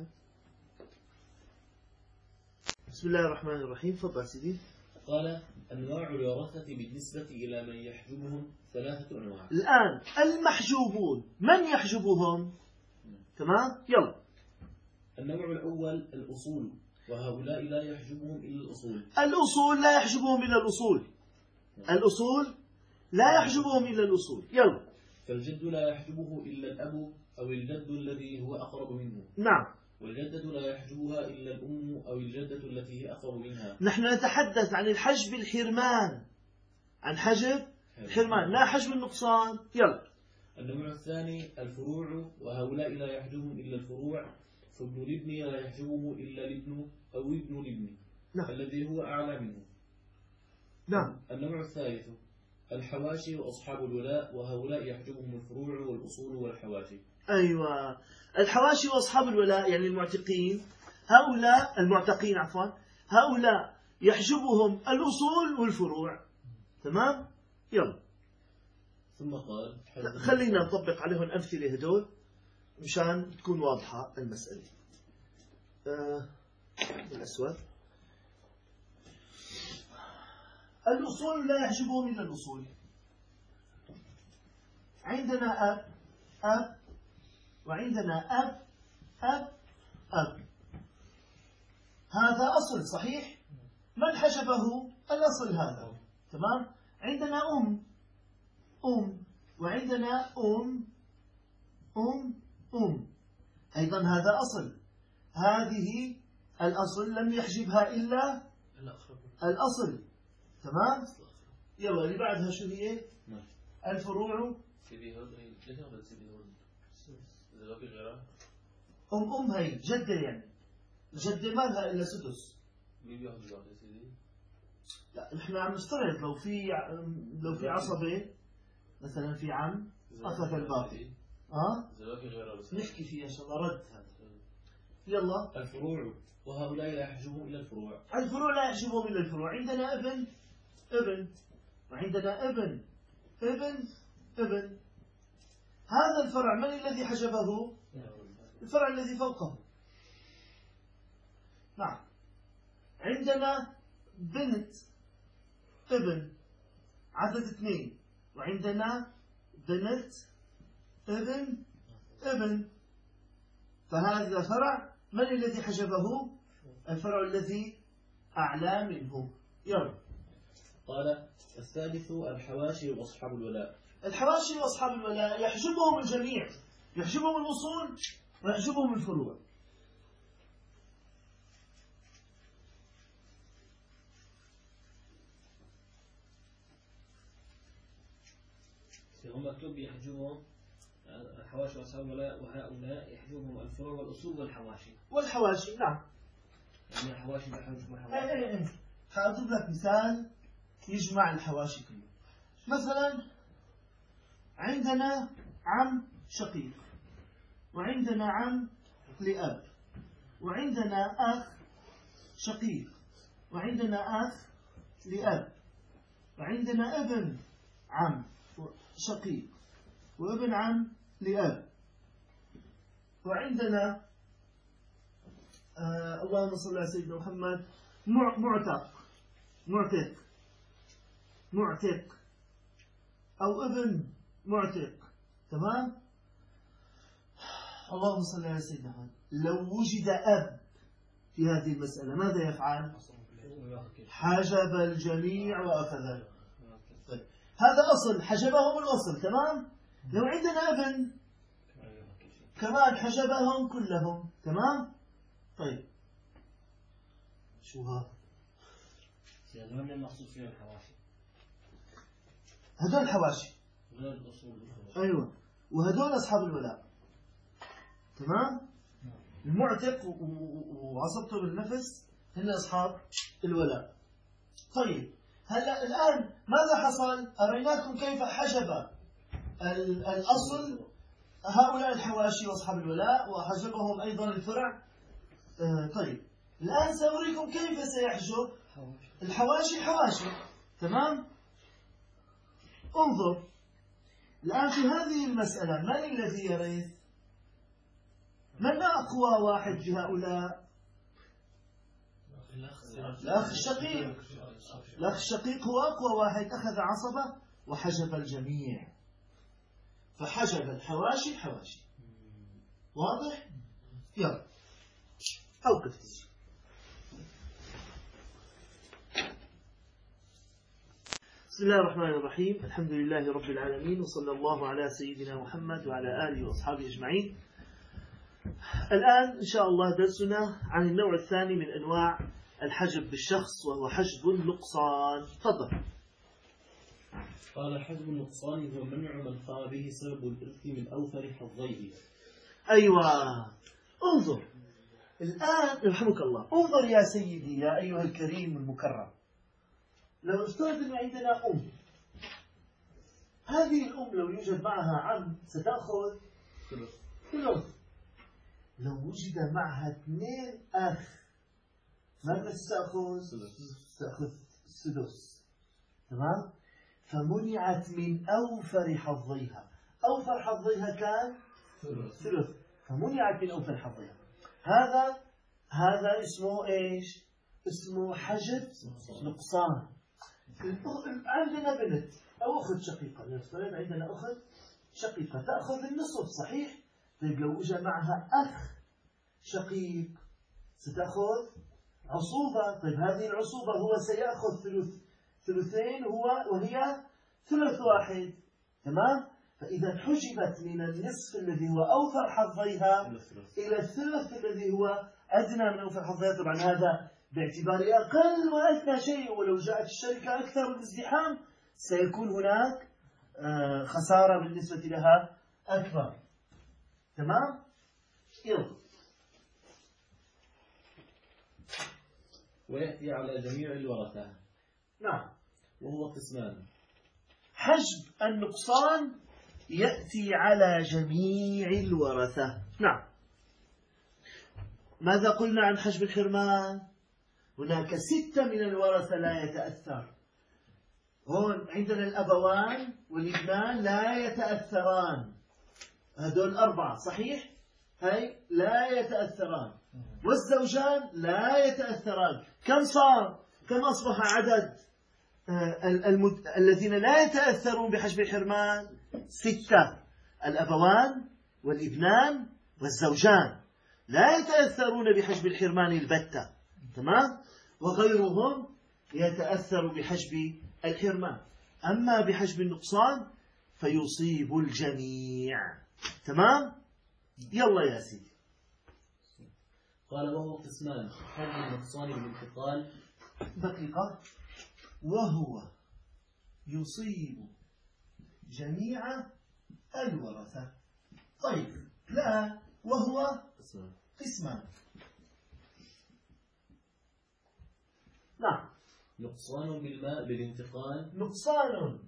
بسم الله الرحمن الرحيم. تفضل سيدي. قال أنواع الورثة بالنسبة إلى من يحجبهم 3 أنواع. الآن المحجوبون من يحجبهم؟ تمام يلا. النوع الأول الأصول، وهؤلاء لا يحجبهم إلا الأصول. الأصول لا يحجبهم إلا الأصول. الأصول لا يحجبهم إلا الأصول. يلا. فالجد لا يحجبه إلا الأب أو الجد الذي هو أقرب منه. نعم. والجدة لا يحجبها إلا الأم أو الجدة التي هي أقرب منها. نحن نتحدث عن الحجب الحرمان، عن حجب الحرمان لا حجب النقصان. يلا. النوع الثاني الفروع، وهؤلاء لا يحجبهم إلا الفروع، فابن الابن لا يحجبه إلا الابن أو ابن الابن. نعم. الذي هو أعلى منه. نعم. النوع الثالث الحواشي وأصحاب الولاء، وهؤلاء يحجبهم الفروع والأصول والحواشي. أيوة، الحواشي وأصحاب الولاء يعني المعتقين، هؤلاء المعتقين عفوا، هؤلاء يحجبهم الأصول والفروع. تمام؟ يلا. ثم قال خلينا نطبق عليهم أمثلة هدول مشان تكون واضحة المسألة. الأسود. الأصول لا يحجبهم إلا الأصول. عندنا أب وعندنا أب. هذا أصل صحيح. من حجبه؟ الأصل هذا. تمام. عندنا أم وعندنا أم أيضا هذا أصل. هذه الأصل لم يحجبها إلا الأصل. تمام. يلا اللي بعدها شو هي؟ الفروع. أم هي جدة، يعني جدة ما لها إلا سدس. لا نحن عم نفترض لو في عصبة مثلا في عم أخذ الباقي. نحكي فيها إن شاء الله رد هذا. يلا. الفروع وهؤلاء لا يحجبهم إلا الفروع. الفروع لا يحجبهم إلا الفروع. عندنا ابن وعندنا ابن. هذا الفرع من الذي حجبه؟ الفرع الذي فوقه. نعم. عندنا بنت ابن عدد 2، وعندنا بنت ابن. فهذا فرع من الذي حجبه؟ الفرع الذي أعلى منه. يلا. قال الثالث الحواشي وأصحاب الولاء. الحواشي وأصحاب الولاء يحجبهم الجميع، يحجبهم الأصول ويحجبهم الفروع. هم مكتوب يحجبهم الحواشي وأصحاب الولاء، وهؤلاء يحجبهم الفروع والأصول والحواشي. نعم. يعني الحواشي بحجب الحواشي. ايه. حأضرب لك مثال يجمع الحواشي كله. مثلا عندنا عم شقيق، وعندنا عم لأب، وعندنا أخ شقيق، وعندنا أخ لأب، وعندنا ابن عم شقيق وابن عم لأب، وعندنا اللهم صل على سيدنا محمد معتق أو ابن معتق. تمام. اللهم صل على سيدنا محمد. لو وجد أب في هذه المسألة ماذا يفعل؟ حجب الجميع وأخذ. طيب. هذا أصل حجبهم الأصل. تمام. لو عندنا ابن كمان حجبهم كلهم. تمام. طيب شو هذا؟ هذول المقصود فيهم الحواشي. هذول الحواشي غير الأصول. أيوة. وهذول أصحاب الولاء. تمام. المعتق وعصبته بالنفس هن أصحاب الولاء. طيب هلا الآن ماذا حصل؟ أريناكم كيف حجب الأصل هؤلاء الحواشي وأصحاب الولاء، وحجبهم أيضا الفرع. طيب الآن سأريكم كيف سيحجب الحواشي. تمام؟ انظر الآن في هذه المسألة من الذي يرث؟ من أقوى واحد في هؤلاء؟ الأخ الشقيق. الأخ الشقيق هو أقوى واحد، أخذ عصبة وحجب الجميع، فحجب الحواشي. واضح؟ يلا أوقف تسجيل. بسم الله الرحمن الرحيم. الحمد لله رب العالمين، وصلى الله على سيدنا محمد وعلى آله وأصحابه أجمعين. الآن إن شاء الله درسنا عن النوع الثاني من أنواع الحجب بالشخص، وهو حجب النقصان. تفضل. قال حجب النقصان هو منع من قام به سبب الإرث من أوفر حظيه. أيوة، انظر الآن رحمك الله، انظر يا سيدي يا أيها الكريم المكرم. لو افترض أن عندنا أم، هذه الأم لو يوجد معها عم ستأخذ ثلث. لو وجد معها 2 أخ ماذا ستأخذ؟ ستأخذ السدس. تمام؟ فمنعت من أوفر حظيها. أوفر حظيها كان ثلث، فمنعت من أوفر حظيها. هذا اسمه إيش؟ اسمه حجب نقصان. عندنا بنت أو أخت شقيقة، نفترض عندنا أخت شقيقة تأخذ النصف، صحيح؟ طيب لو أجى معها أخ شقيق ستأخذ عصوبة. طيب هذه العصوبة هو سيأخذ ثلثين وهي ثلث واحد. تمام؟ فإذا حجبت من النصف الذي هو أوفر حظيها إلى الثلث الذي هو أدنى من أوفر حظيها. طبعا هذا باعتبار أقل وأدنى شيء، ولو جاءت الشركة أكثر والازدحام سيكون هناك خسارة بالنسبة لها أكبر. تمام؟ يلا. ويأتي على جميع الورثة. نعم. وهو قسمان. حجب النقصان يأتي على جميع الورثة. نعم. ماذا قلنا عن حجب الحرمان؟ هناك 6 من الورثة لا يتأثر. هون عندنا الأبوان والابنان لا يتأثران، هذول 4 صحيح؟ هاي لا يتأثران. والزوجان لا يتأثران. كم صار؟ كم أصبح عدد الذين لا يتأثرون بحجب الحرمان؟ 6. الأبوان والابنان والزوجان لا يتأثرون بحجب الحرمان البتة. تمام؟ وغيرهم يتأثر بحجب الحرمان. أما بحجب النقصان فيصيب الجميع. تمام؟ يلا يا سيدي. قال وهو قسمان. حجب النقصان بالانتقال. دقيقة. وهو يصيب جميع الورثة. طيب لا، وهو قسمان. نعم. نقصان بالماء بالانتقال. نقصان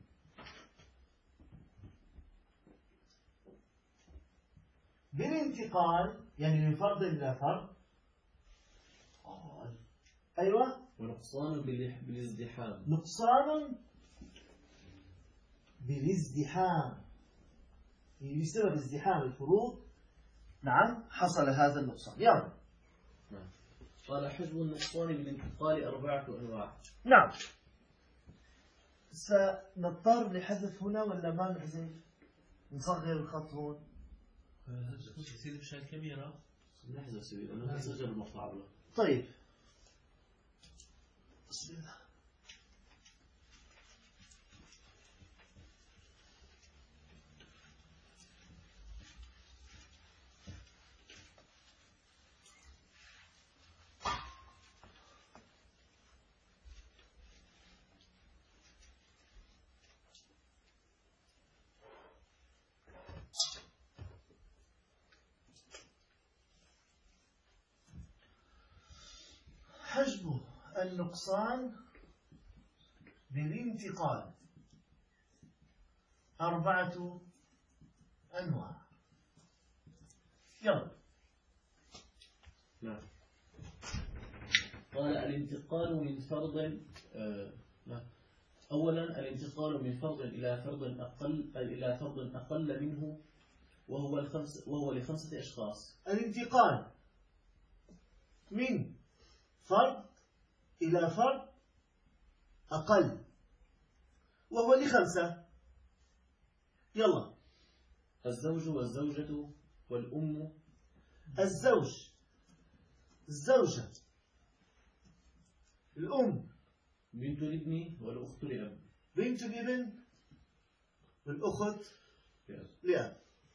بالانتقال يعني من فرد إلى فرد. أيوة. ونقصان بالازدحام. نقصان بالازدحام، يعني بسبب ازدحام الفروض. نعم حصل هذا النقصان. يلا. نعم. قال حجب النقصان بالانتقال 4 أنواع. نعم. سنضطر لحذف هنا ولا ما نحذف؟ نصغر الخط هون. يصير بشكل كبيرة. نحذف سبيل أنه نسجل المقطع. طيب. بسم الله. حجب النقصان بالانتقال 4 أنواع. يلا. نعم. قال الانتقال من فرض أولا الانتقال من فرض إلى فرض أقل منه وهو لخمسة أشخاص. الانتقال من فرد إلى فرد أقل وهو لخمسة. يلا. الزوج والزوجة والأم. الزوج، الزوجة، الأم، بنت الابن والأخت لأب. بنت الابن والأخت لأب.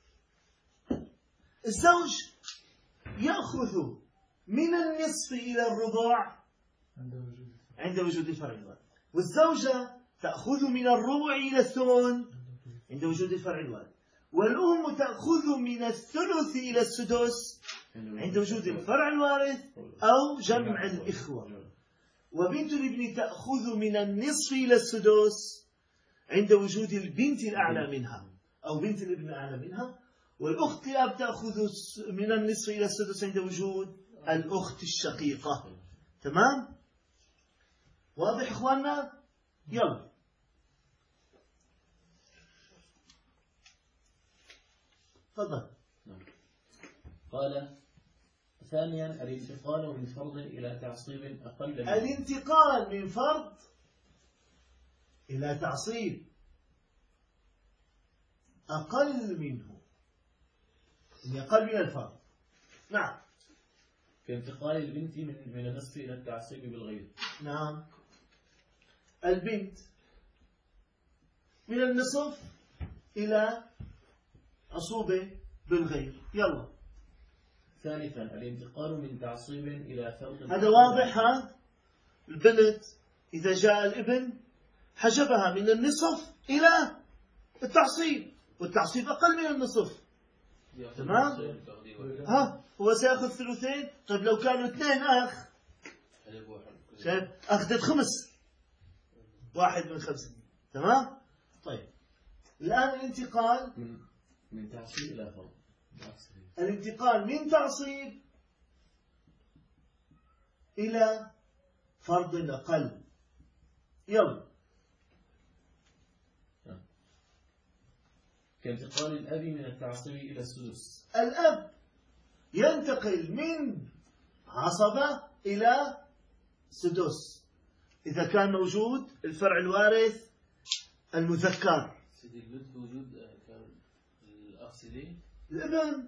الزوج يأخذ من النصف إلى الربع عند وجود الفرع الوارث، والزوجة تأخذ من الربع إلى الثمن عند وجود الفرع الوارث، والأم تأخذ من الثلث إلى السدس عند وجود الفرع الوارث أو جمع الإخوة، وبنت الابن تأخذ من النصف إلى السدس عند وجود البنت الأعلى منها أو بنت الابن الأعلى منها، والأخت لأب تأخذ من النصف إلى السدس عند وجود الأخت الشقيقة. تمام؟ واضح إخواننا؟ يلا. تفضل. قال ثانيا الانتقال من فرض إلى تعصيب أقل منه. الانتقال من فرض إلى تعصيب أقل منه، يعني أقل من الفرض. نعم. كانتقال البنت من النصف إلى التعصيب بالغير. نعم. البنت من النصف إلى عصوبة بالغير. يلا. ثالثا الانتقال من تعصيب إلى فرض. هذا واضح ها؟ البنت إذا جاء الابن حجبها من النصف إلى التعصيب، والتعصيب أقل من النصف. تمام؟ ها هو سيأخذ ثلثين. طيب لو كانوا اثنين أخ أخذت خمس، واحد من خمسة. تمام؟ طيب الآن الانتقال من تعصيب إلى فرض. الانتقال من تعصيب إلى فرض أقل. يلا. كانتقال الأب من التعصيب إلى السدس. الأب ينتقل من عصبة إلى سدس إذا كان موجود الفرع الوارث المذكر. سيدي البنت وجود كان الأخ سيدي الابن.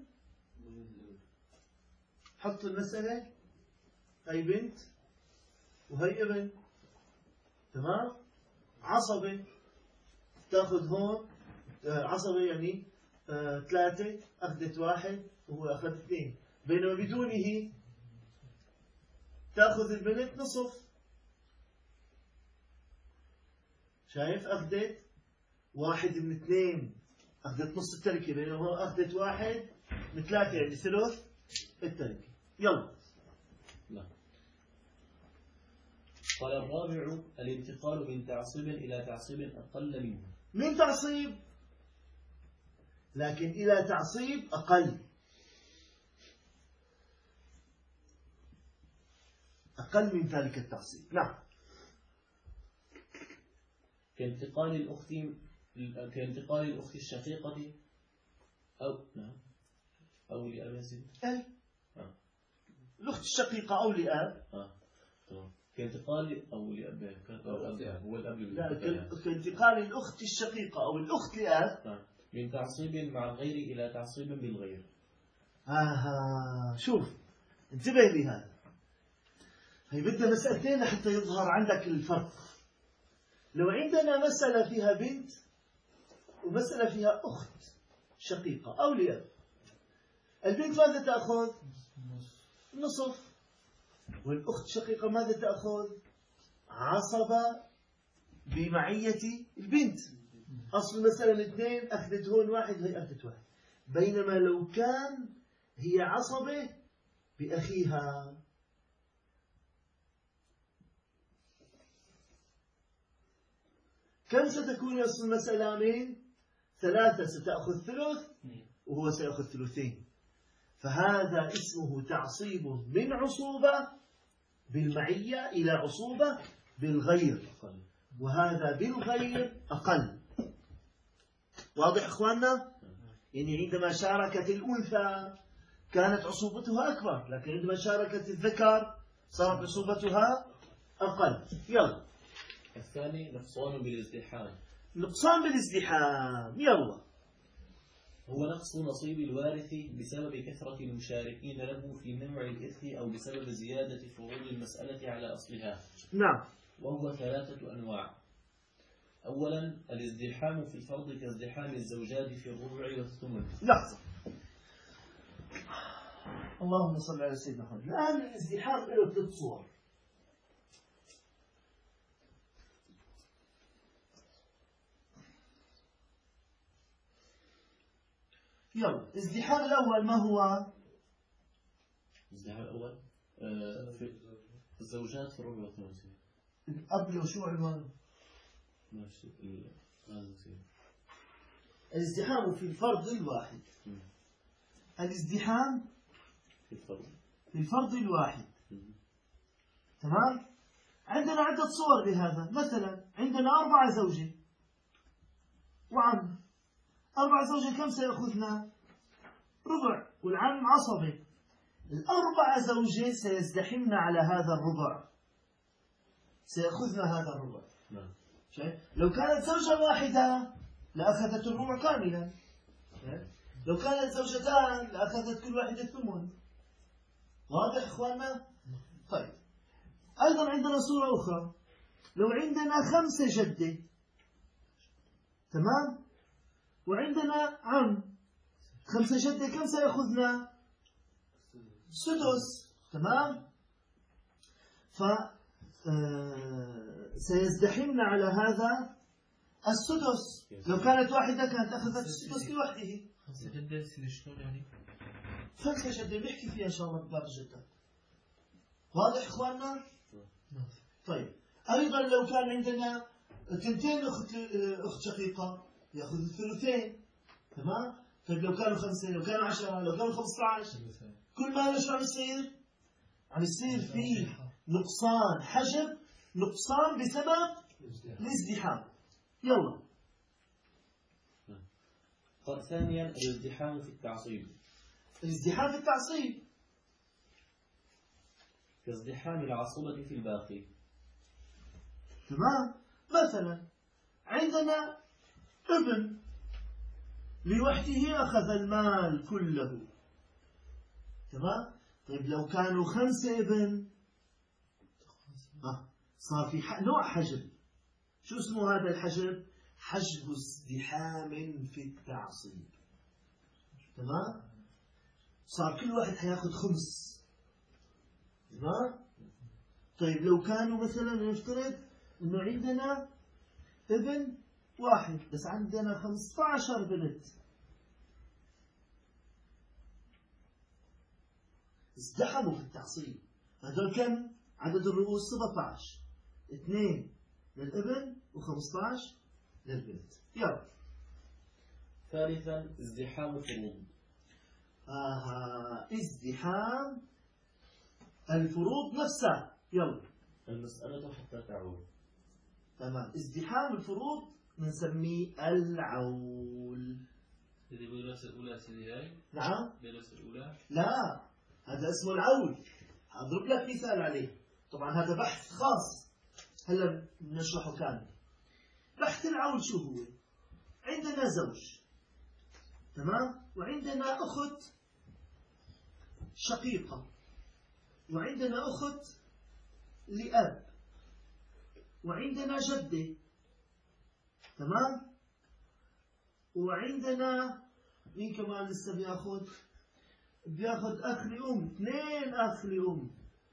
حط المسألة، هاي بنت وهي ابن. تمام؟ عصبة تأخذ هون عصبة يعني ثلاثة، أخذت واحد وهو أخذ اثنين، بينما بدونه تأخذ البنت نصف. شايف؟ أخذت واحد من اثنين، أخذت نص التركة، بينما أخذت واحد من ثلاثة يعني ثلث التركة. يلا. لا. قال الرابع الانتقال من تعصيب إلى تعصيب أقل منه. من تعصيب لكن إلى تعصيب أقل. أقل من ذلك التعصيب. نعم. كانتقال الأخت الشقيقة أو لأب سيدي. الأخت الشقيقة أو لأب. تمام. كانتقال أو لأب هو الأب. لا، كانتقال الأخت الشقيقة أو الأخت لأب من تعصيب مع الغير إلى تعصيب بالغير. شوف انتبه لي، هذا هي بدنا مسألتين حتى يظهر عندك الفرق. لو عندنا مسألة فيها بنت ومسألة فيها أخت شقيقة أو لأب، البنت ماذا تأخذ؟ نصف. والأخت الشقيقة ماذا تأخذ؟ عصبة بمعية البنت. أصل المسألة الاثنين، أخذت هون واحد وهي أخذت واحد. بينما لو كان هي عصبة بأخيها، كم ستكون أصل المسألة؟ من 3 ستأخذ ثلث وهو سيأخذ ثلثين. فهذا اسمه تعصيب من عصوبة بالمعية إلى عصوبة بالغير، وهذا بالغير أقل. واضح إخواننا؟ يعني عندما شاركت الأنثى كانت عصوبتها أكبر، لكن عندما شاركت الذكر صارت عصوبتها أقل. يلا. الثاني نقصان بالازدحام. نقصان بالازدحام. يلا. هو نقص نصيب الوارث بسبب كثرة المشاركين له في نوع الإرث أو بسبب زيادة فروض المسألة على أصلها. نعم. وهو 3 أنواع. أولا الازدحام في الفرض كازدحام الزوجات في الربع والثمن. لحظة. اللهم صل على سيدنا محمد. الآن الازدحام له 3 صور. يلا. الازدحام الأول ما هو؟ الازدحام الأول في الزوجات في الربع والثمن. الأب له شو عنوانه؟ الازدحام في الفرض الواحد. الازدحام في الفرض الواحد. تمام؟ عندنا عدة صور لهذا. مثلا عندنا 4 زوجة وعم. 4 زوجة كم سيأخذنا؟ ربع، والعم عصبة. 4 زوجة سيزدحمن على هذا الربع، سيأخذنا هذا الربع. لو كانت زوجة واحدة لأخذت الربع كاملا. لو كانت زوجتان لأخذت كل واحدة الثمن. واضح إخواننا؟ طيب أيضا عندنا صورة أخرى. لو عندنا 5 جدة، تمام، وعندنا عم، 5 جدة كم سيأخذنا؟ سدس. تمام. سيزدحمن على هذا السدس. لو كانت واحدة كانت أخذت السدس لوحده. 5 جدة شلون يعني؟ 5 جدة بنحكي فيها إن شاء الله بباب الجدة. واضح إخواننا؟ طيب أيضا لو كان عندنا 2 أخت شقيقة يأخذ الثلثين. تمام. طيب لو كانوا 5، لو كانوا 10، لو كانوا 15، كل ما شو عم يصير؟ عم يصير في نقصان حجب، نقصان بسبب الازدحام. يلا. ثانيا الازدحام في التعصيب. الازدحام في التعصيب كازدحام العصبة في الباقي. تمام. مثلا عندنا ابن لوحده أخذ المال كله. تمام. طيب لو كانوا 5 ابن صار في نوع حجب. شو اسمه هذا الحجب؟ حجب ازدحام في التعصيب. تمام. صار كل واحد حياخذ 5. تمام. طيب لو كانوا مثلا نفترض انه عندنا ابن واحد بس عندنا 15 بنت، ازدحموا في التعصيب. هذول كم عدد الرؤوس؟ 17. 2 للابن و15 للبنت. يلا. ثالثا ازدحام الفروض. ازدحام الفروض نفسها. يلا. المسألة حتى تعود. تمام. ازدحام الفروض بنسميه العول. اللي بالرأس الأولى سيدي هاي. نعم. بالرأس الأولى. لا، هذا اسمه العول. أضرب لك مثال عليه. طبعا هذا بحث خاص هلا بنشرحه كامل. بحث العول شو هو؟ عندنا زوج، تمام، وعندنا أخت شقيقة، وعندنا أخت لأب، وعندنا جدة، تمام، وعندنا مين كمان لسه بياخذ أخ لأم، 2 أخ لأم.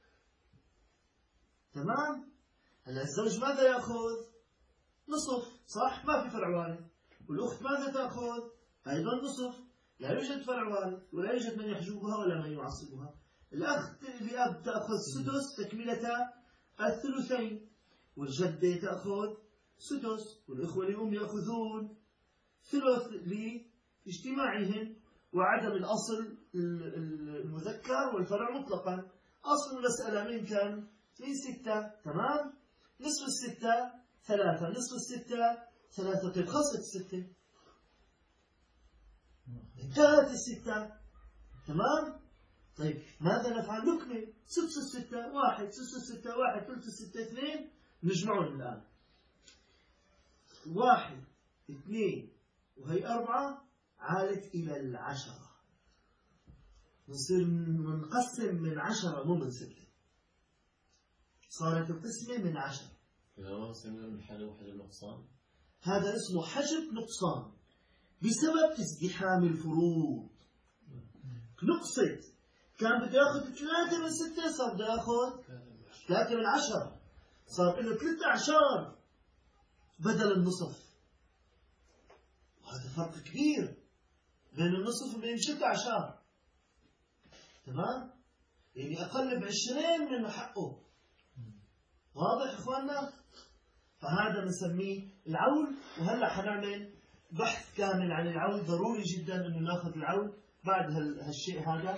تمام. هلا الزوج ماذا يأخذ؟ نصف، صح؟ ما في فرع وارث. والأخت ماذا تأخذ؟ أيضا نصف. لا يوجد فرع وارث ولا يوجد من يحجبها ولا من يعصبها. الأخت لأب تأخذ سدس تكملة الثلثين، والجدة تأخذ سدس، والإخوة لأم يأخذون ثلث لاجتماعهم وعدم الأصل المذكر والفرع مطلقا. أصل المسألة من كان في 6. تمام. نصف 6 3. نصف 6 3. طيب خلصت 6. انتهت 6. تمام. طيب ماذا نفعل؟ نكمل. سدس 6 1. سدس 6 1. ثلث 6 2. نجمعهم الآن. 1 2 وهي 4 عادت إلى 10. نصير نقسم من 10 مو من 6. صارت القسمة من 10. إذا سمينا من حاجة وحاجة نقصان، هذا اسمه حجب نقصان بسبب ازدحام الفروض. نقصت، كان بده ياخذ 3 من 6 صار بده ياخذ 3 من 10. صار له 3 أعشار بدل النصف. وهذا فرق كبير بين النصف وبين 6 أعشار. تمام؟ يعني أقل ب20 من حقه. واضح إخواننا؟ فهذا بنسميه العول. وهلا حنعمل بحث كامل عن العول. ضروري جدا انه ناخذ العول بعد هالشيء هذا.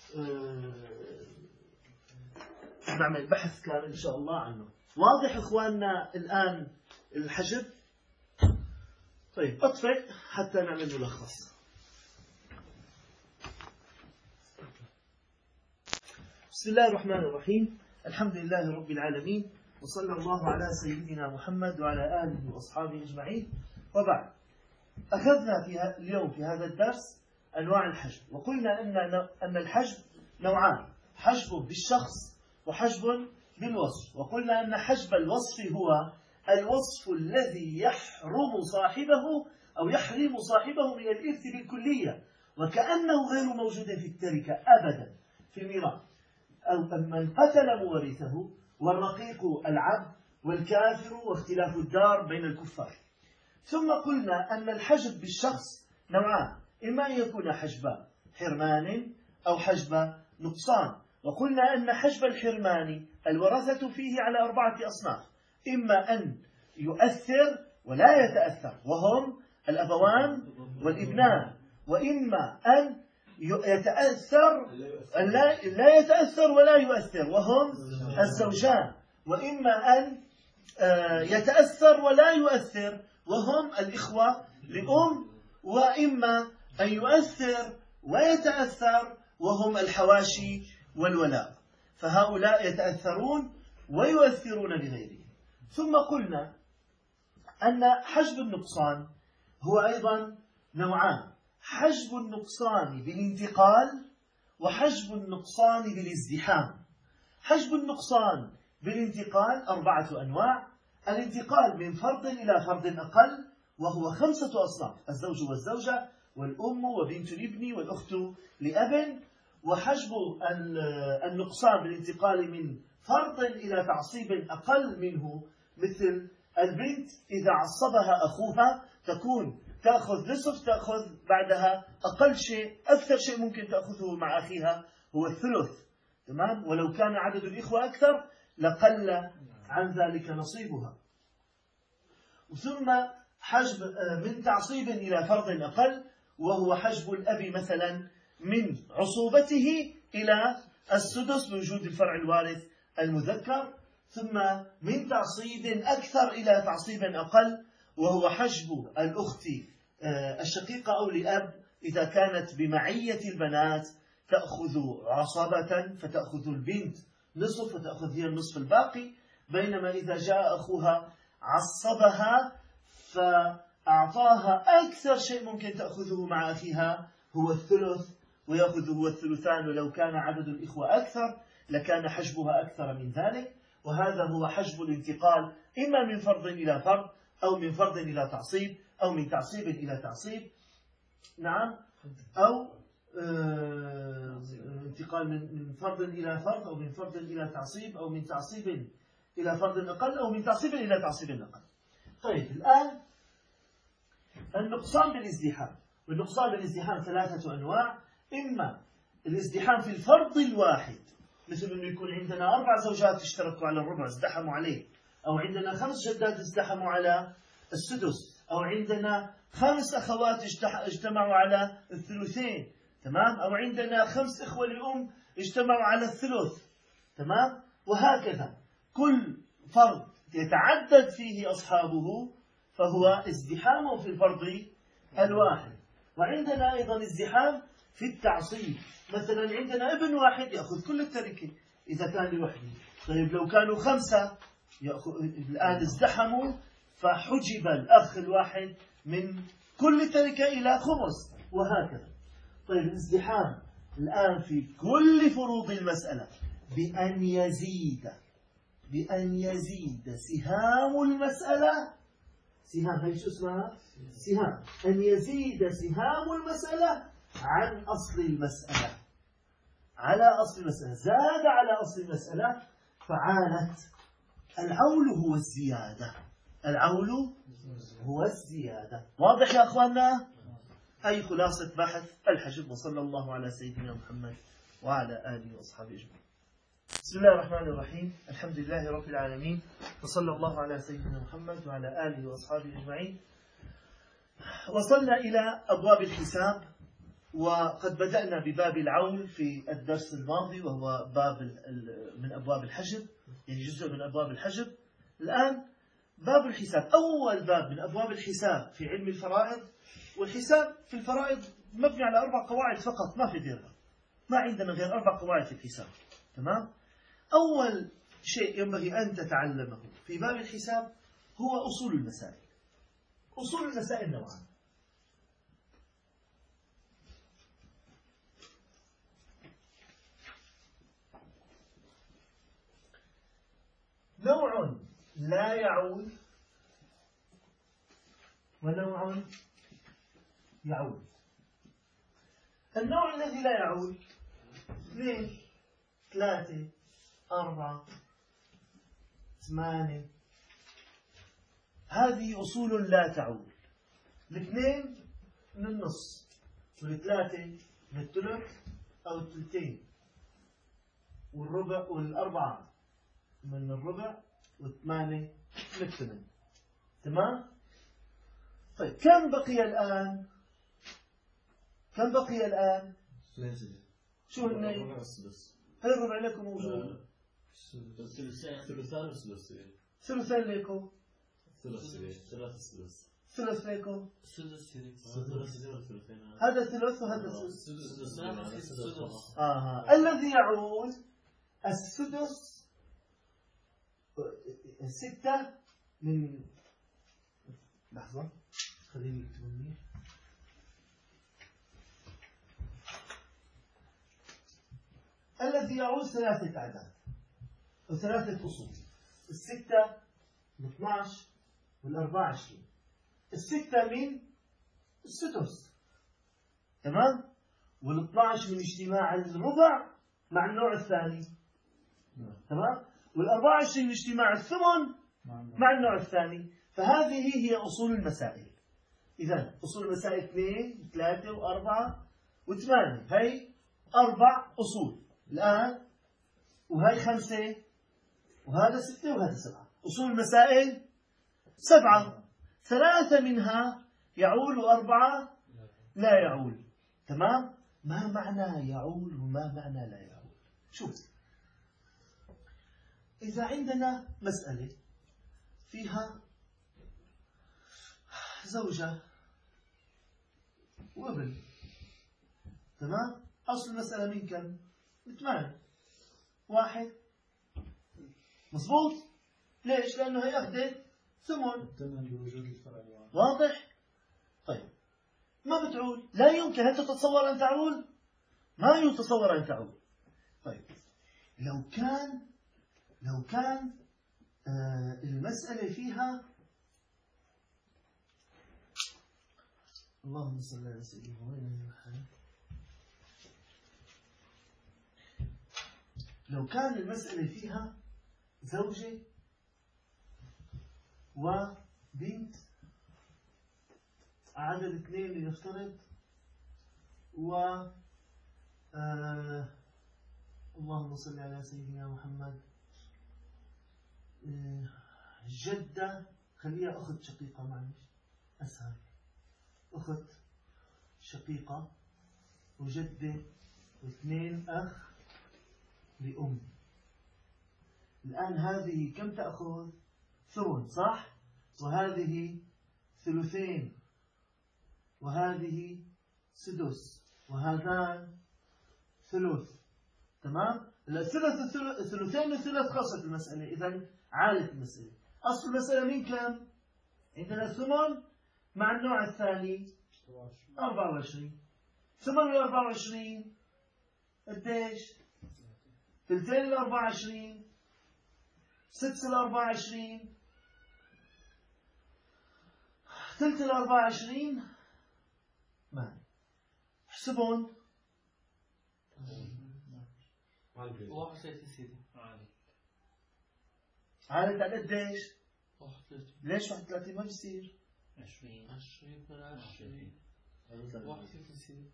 نعمل بحث كامل ان شاء الله عنه. واضح إخواننا الآن الحجب؟ طيب أطفئ حتى نعمل ملخص. بسم الله الرحمن الرحيم. الحمد لله رب العالمين، وصلى الله على سيدنا محمد وعلى آله وأصحابه أجمعين، وبعد. أخذنا اليوم في هذا الدرس أنواع الحجب، وقلنا أن الحجب نوعان: حجب بالشخص وحجب بالوصف. وقلنا أن حجب الوصف هو الوصف الذي يحرم صاحبه أو يحرم صاحبه من الإرث بالكلية، وكأنه غير موجود في التركة أبدا في الميراث. أو من قتل مورثه، والرقيق العبد، والكافر، واختلاف الدار بين الكفار. ثم قلنا أن الحجب بالشخص نوعان: إما أن يكون حجب حرمان أو حجب نقصان. وقلنا أن حجب الحرمان الورثة فيه على 4 أصناف: إما أن يؤثر ولا يتأثر، وهم الأبوان والابنان، وإما أن يتأثر لا يتأثر ولا يؤثر، وهم الزوجان، وإما أن يتأثر ولا يؤثر، وهم الإخوة لأم، وإما أن يؤثر ويتأثر، وهم الحواشي والولاء. فهؤلاء يتأثرون ويؤثرون بغيرهم. ثم قلنا أن حجب النقصان هو أيضا نوعان: حجب النقصان بالانتقال، وحجب النقصان بالازدحام. حجب النقصان بالانتقال 4 أنواع: الانتقال من فرد إلى فرد أقل، وهو 5 أصناف: الزوج والزوجة، والأم، وبنت الابن، والأخت لأب. وحجب النقصان بالانتقال من فرد إلى تعصيب أقل منه، مثل البنت إذا عصبها أخوها تأخذ نصف، تأخذ بعدها أقل شيء. أكثر شيء ممكن تأخذه مع أخيها هو الثلث. تمام؟ ولو كان عدد الإخوة أكثر لقل عن ذلك نصيبها. ثم حجب من تعصيب إلى فرد أقل، وهو حجب الأب مثلا من عصوبته إلى السدس بوجود الفرع الوارث المذكر. ثم من تعصيب أكثر إلى تعصيب أقل، وهو حجب الأخت الشقيقة أو لأب إذا كانت بمعية البنات تأخذ عصبة، فتأخذ البنت نصف وتأخذ هي النصف الباقي. بينما إذا جاء أخوها عصبها فأعطاها أكثر شيء ممكن تأخذه مع أخيها هو الثلث، ويأخذ هو الثلثان. ولو كان عدد الإخوة أكثر لكان حجبها أكثر من ذلك. وهذا هو حجب الانتقال، إما من فرد إلى فرد، أو من فرد إلى تعصيب، أو من تعصيب إلى تعصيب. نعم، أو انتقال من فرد إلى فرد، أو من فرد إلى تعصيب، أو من تعصيب إلى فرد أقل، أو من تعصيب إلى تعصيب أقل. طيب الآن النقصان بالازدحام. والنقصان بالازدحام 3 أنواع: إما الازدحام في الفرد الواحد، مثل أنه يكون عندنا 4 زوجات اشتركوا على الربع ازدحموا عليه، أو عندنا 5 جدات ازدحموا على السدس، أو عندنا 5 أخوات اجتمعوا على الثلثين. تمام؟ أو عندنا 5 إخوة لأم اجتمعوا على الثلث. تمام؟ وهكذا. كل فرد يتعدد فيه أصحابه فهو ازدحام في الفرد الواحد. وعندنا أيضا ازدحام في التعصيب، مثلا عندنا ابن واحد يأخذ كل التركة إذا كان لوحده. طيب لو كانوا 5 الآن ازدحموا فحجب الأخ الواحد من كل تركة إلى خمس وهكذا. طيب الازدحام الآن في كل فروض المسألة بأن يزيد سهام المسألة، سهام هي شو اسمها؟ سهام، أن يزيد سهام المسألة عن أصل المسألة، على أصل المسألة، زاد على أصل المسألة فعالت. العول هو الزيادة، العول هو الزيادة. واضح يا أخواننا؟ أي خلاصة بحث الحجب. وصلى الله على سيدنا محمد وعلى آله وأصحابه أجمعين. بسم الله الرحمن الرحيم، الحمد لله رب العالمين، وصلى الله على سيدنا محمد وعلى آله وأصحابه أجمعين. وصلنا إلى أبواب الحساب، وقد بدأنا بباب العول في الدرس الماضي، وهو باب من أبواب الحجب، يعني جزء من أبواب الحجب. الآن باب الحساب، أول باب من أبواب الحساب في علم الفرائض. والحساب في الفرائض مبني على 4 قواعد فقط، ما في غيرها، ما عندنا غير 4 قواعد في الحساب. تمام؟ أول شيء ينبغي أن تتعلمه في باب الحساب هو أصول المسائل. أصول المسائل نوعان: نوع لا يعول ونوع يعول. النوع الذي لا يعول 2 3 4 8، هذه أصول لا تعول. 2 من النص، 3 من الثلث أو الثلثين، 4 من الربع، 8 من الثمن. تمام؟ طيب كم بقي الآن؟ كم بقي الآن؟ شو هن؟ هل الربع لكم موجود؟ ثلثين لكم؟ ثلث لكم؟ هذا ثلث وهذا ثلث. الذي يعول السدس 6 من، لحظة خليني اكتب مني. الذي يعول 3 أعداد أو 3 أصول: 6 12 وال24. 6 من السدس، تمام؟ وال12 من اجتماع الربع مع النوع الثاني، تمام؟ وال24 من اجتماع الثمن مع النوع الثاني. فهذه هي أصول المسائل. إذن أصول المسائل 2 3 و4 و8، هي 4 أصول الآن، وهي 5 وهذا 6 وهذا 7. أصول المسائل 7، 3 منها يعول و4 لا يعول. تمام؟ ما معنى يعول وما معنى لا يعول؟ شوف، إذا عندنا مسألة فيها زوجة وابن، تمام؟ أصل المسألة من كم؟ 8. 1 مظبوط؟ ليش؟ لأنه هي أخذت ثمن بوجود الفرع. واضح؟ طيب ما بتعول، لا يمكن. هل تتصور أن تعول؟ ما يتصور أن تعول. طيب لو كان المسألة فيها، اللهم صل على سيدنا محمد، لو كان المسألة فيها زوجة وبنت، عدد 2 لنفترض، اللهم صل على سيدنا محمد، جدة، خليها أخت شقيقة، معلش أسهل، أخت شقيقة وجدة و2 أخ لأم. الآن هذه كم تأخذ؟ ثمن صح؟ وهذه ثلثين وهذه سدس وهذان ثلث. تمام؟ الثلثين وثلث خاصة المسألة، إذا عالت المسألة. أصل المسألة من كم؟ عندنا ثمن مع النوع الثاني 24. ثمن 24 قديش؟ ثلثين 24 سدس 24 ثلث 24 ما احسبهم. 31 سيدي. عارف على قديش؟ 31. ليش 31 ما بيصير؟ 20 31 سيدي.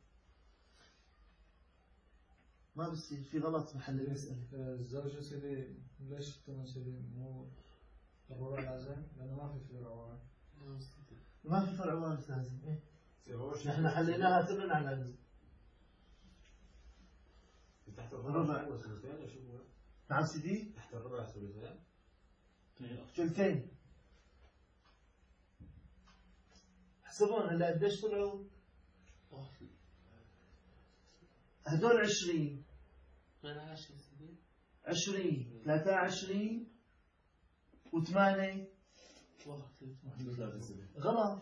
ما بيصير، في غلط محل المسألة. الزوجة سيدي ليش الثمن سيدي مو الربع لازم؟ لأنه ما في فرع واحد. ما في فرع وارث لازم. إيه؟ سيروش نحن حليناها ثمن على الأقل. تحت ربع. الربع ثلثين وشو هو؟ نعم سيدي؟ تحت الربع ثلثين. ثلثين. احسبون هلا قديش طلعوا؟ هدول 20 20 23 و8 غلط.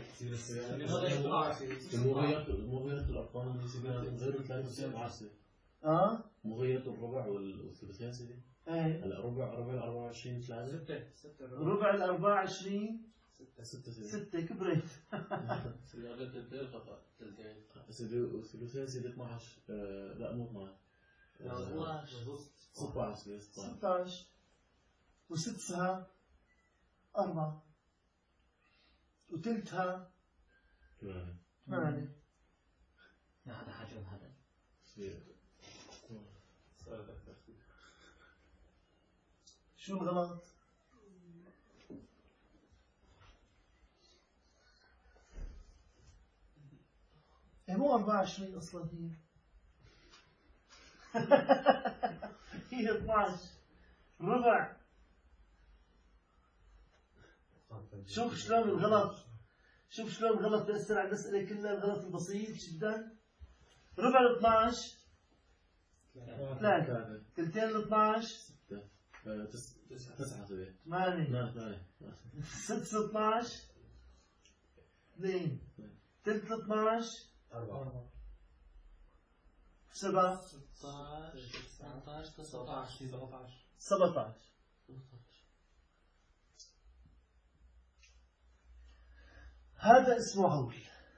مو غيرت الارقام اللي سيدي غير 3 مو غيرت الربع والثلثين سيدي. ايه هلا ربع 24 3 ربع ال 24 6 6 كبرت. سيدي غلطت الثلثين خطا سيدي والثلثين سيدي 12 لا مو 12 16 وسدسها 4 وثلثها 8. هذا حجم هذا. شو الغلط؟ هي مو 24 اصلا هي 12 ربع. شوف شلون الغلط، شوف شلون الغلط بيأثر على المسألة كلها. الغلط البسيط جدا. ربع ال 12 3 ثلثين ال 12 9 سيدي 8 سدس 12 2 ثلث 12 4 7 16 18 19 17. هذا اسمه عول.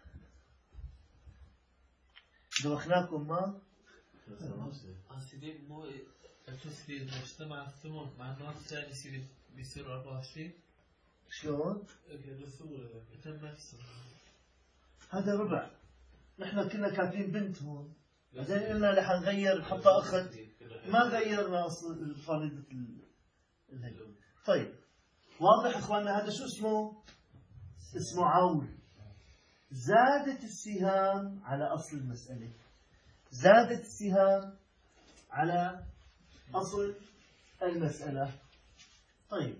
دوخناكم ما؟ سيدي مو سيدي مجتمع الثمن مع النوع الثاني سيدي بيصير 24. شلون؟ تم نفسه. هذا ربع. نحن كنا كاتبين بنت هون، بعدين قلنا رح نغير نحطها أخت، ما غيرنا أصل فريضة الهي. طيب واضح إخواننا هذا شو اسمه؟ اسمه عول. زادت السهام على أصل المسألة، زادت السهام على أصل المسألة. طيب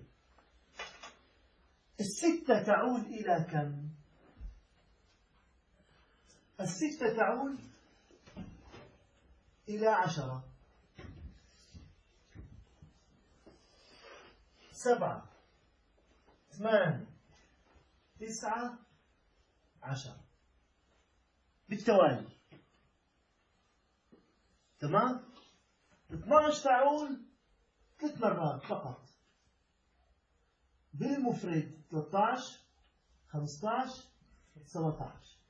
الستة تعود إلى كم؟ الستة تعود إلى 10. 7 8 9 10 بالتوالي. تمام؟ 12 تعود 3 مرات فقط بالمفرد. 13 15 17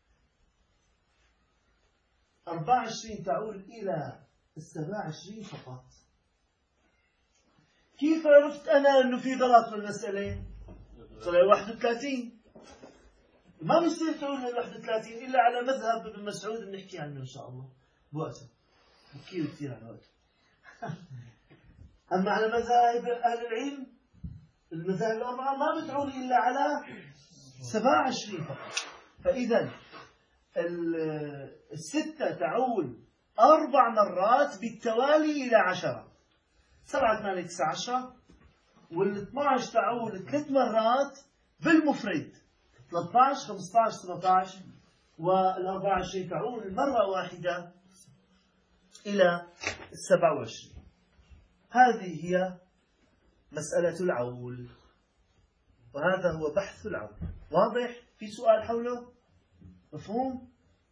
24 تعود إلى 27 فقط. كيف عرفت أنا أنه في غلط بالمسألة؟ طلع 31. ما بيصير تعود لل 31 إلا على مذهب ابن مسعود بنحكي عنه إن شاء الله بوقته، بكير كثير على وقته. أما على مذاهب أهل العلم المذاهب الأربعة ما بتعود إلا على 27 فقط. فإذا الستة تعود 4 مرات بالتوالي إلى 10. 7 8 9 10 وال12 تعول 3 مرات بالمفرد 13 15 17 وال24 تعول مرة واحدة إلى 27. هذه هي مسألة العول، وهذا هو بحث العول. واضح؟ في سؤال حوله؟ مفهوم؟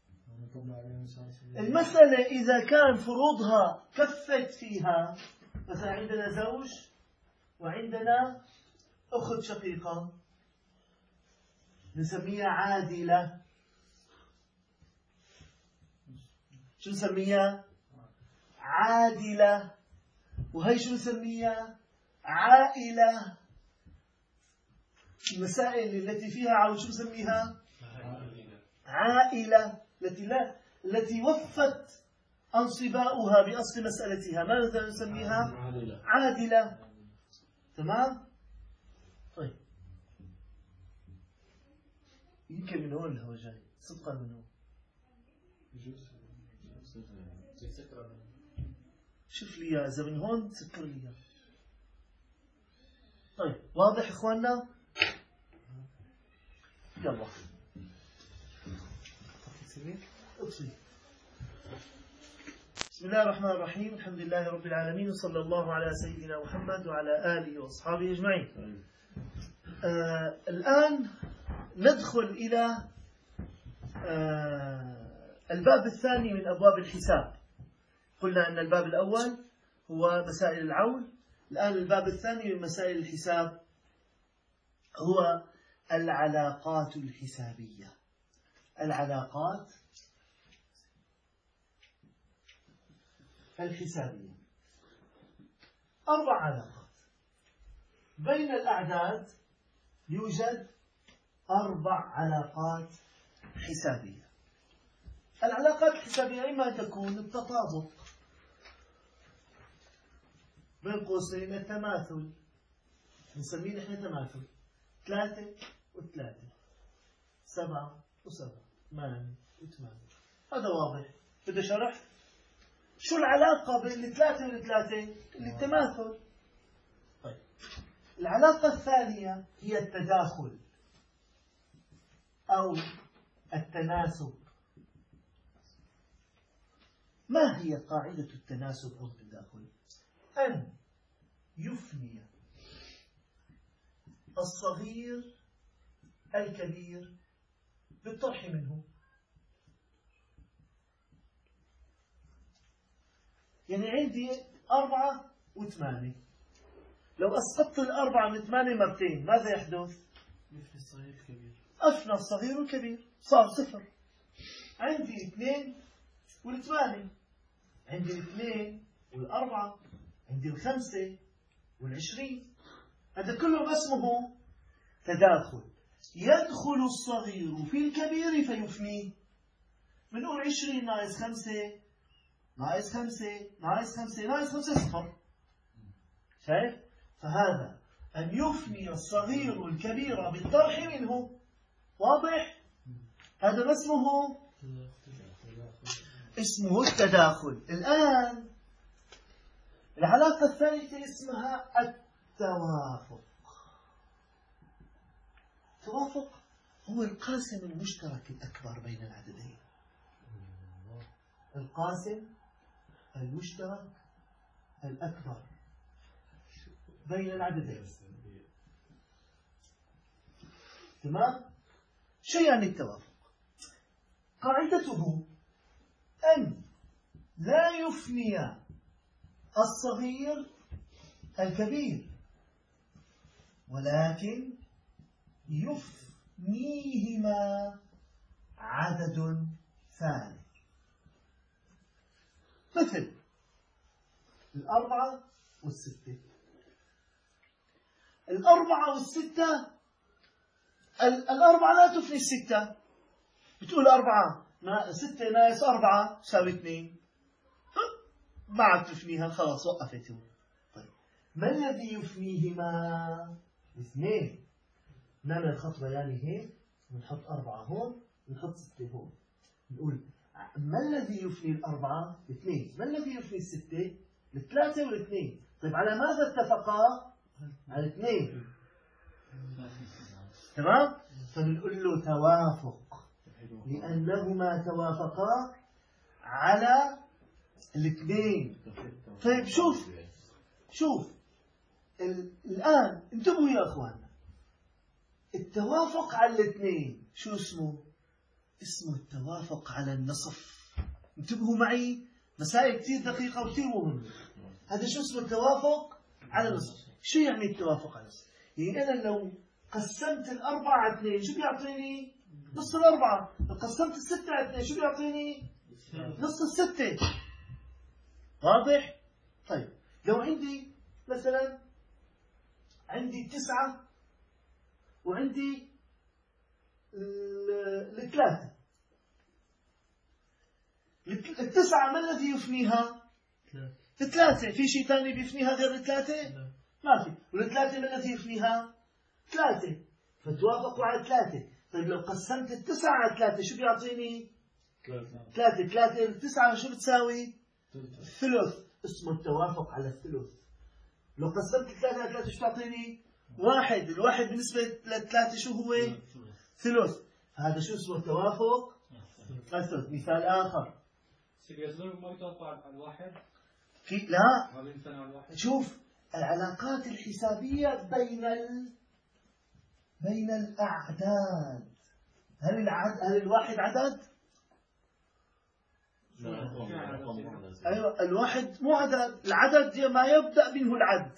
المسألة إذا كان فروضها كفت فيها، مثلا عندنا زوج وعندنا أخت شقيقة نسميها عادلة. شو نسميها؟ عادلة. وهي شو نسميها؟ عائلة. المسائل التي فيها عول شو نسميها؟ عائلة. التي وفت أنصباؤها بأصل مسألتها ماذا نسميها؟ عادلة. تمام؟ طيب يمكن من هون هو جاي صدقا من هون. شوف لي إذا من هون سكر لي. طيب واضح إخواننا؟ يلا بسم الله الرحمن الرحيم. الحمد لله رب العالمين، وصلى الله على سيدنا محمد وعلى آله وأصحابه أجمعين. الآن ندخل إلى الباب الثاني من أبواب الحساب. قلنا أن الباب الأول هو مسائل العول، الآن الباب الثاني من مسائل الحساب هو العلاقات الحسابية. العلاقات الحسابية 4 علاقات بين الأعداد. يوجد 4 علاقات حسابية. العلاقات الحسابية إما تكون التطابق، بين قوسين التماثل، نسميه نحن تماثل 3 و3 7 و7 8 و8. هذا واضح. بدي شرح شو العلاقة بين ال3 وال3؟ التماثل. طيب العلاقة الثانية هي التداخل أو التناسب. ما هي قاعدة التناسب أو التداخل؟ أن يفني الصغير الكبير بالطرح منه. يعني عندي 4 و8، لو أسقطت 4 من 8 مرتين ماذا يحدث؟ مثل الصغير الكبير. أفنى الصغير والكبير صار 0. عندي 2 و8، عندي 2 و4، عندي 5 و20. هذا كله ما اسمه تداخل. يدخل الصغير في الكبير فيفنيه. بنقول 20 ناقص 5 ناقص 5 ناقص 5 ناقص 5 0. شايف؟ فهذا أن يفني الصغير الكبير بالطرح منه. واضح؟ هذا ما اسمه؟ اسمه التداخل. الآن العلاقة الثالثة اسمها التوافق. التوافق هو القاسم المشترك الأكبر بين العددين. القاسم المشترك الأكبر بين العددين. تمام؟ شو يعني التوافق؟ قاعدته أن لا يفني الصغير الكبير، ولكن يفنيهما عدد ثاني. مثل 4 و6. 4 و6، 4 لا تفني 6. بتقول 4 6 ناقص 4 يساوي 2. ما عاد تفنيها، خلاص وقفت. طيب ما الذي يفنيهما؟ 2. نعمل خط بياني هيك، ونحط 4 هون، ونحط 6 هون. نقول ما الذي يفني 4؟ 2. ما الذي يفني 6؟ 3 و2. طيب على ماذا اتفقا؟ على 2. تمام؟ فبنقول له توافق، لأنهما توافقا على 2. طيب شوف الآن انتبهوا يا أخوان، التوافق على 2 شو اسمه؟ اسمه التوافق على النصف. انتبهوا معي، مسائل كثير دقيقة وكثير مهمة. هذا شو اسمه التوافق على النصف. شو يعني التوافق على النصف؟ يعني أنا لو قسمت 4 على 2 شو بيعطيني؟ نص 4. لو قسمت 6 على 2 شو بيعطيني؟ نص 6. واضح؟ طيب لو عندي مثلا 9 وعندي 3. 9 ما الذي يفنيها؟ 3. في شيء ثاني بيفنيها غير 3؟ ما في. وال3 ما الذي يفنيها؟ 3. فتوافقوا على 3. طيب لو قسمت 9 على 3 شو بيعطيني؟ 3. 9 شو بتساوي؟ ثلث. اسمه التوافق على الثلث. لو قسمت 3 على 3 شو تعطيني؟ 1. الواحد بالنسبة ل3 شو هو؟ ثلث. هذا شو اسمه التوافق؟ الثلث. مثال آخر. يزول ما يتوقع على 1 في لا ما بين على 1. شوف العلاقات الحسابية بين الأعداد. هل الواحد عدد؟ أيوة الواحد مو عدد. العدد ما يبدأ منه العد.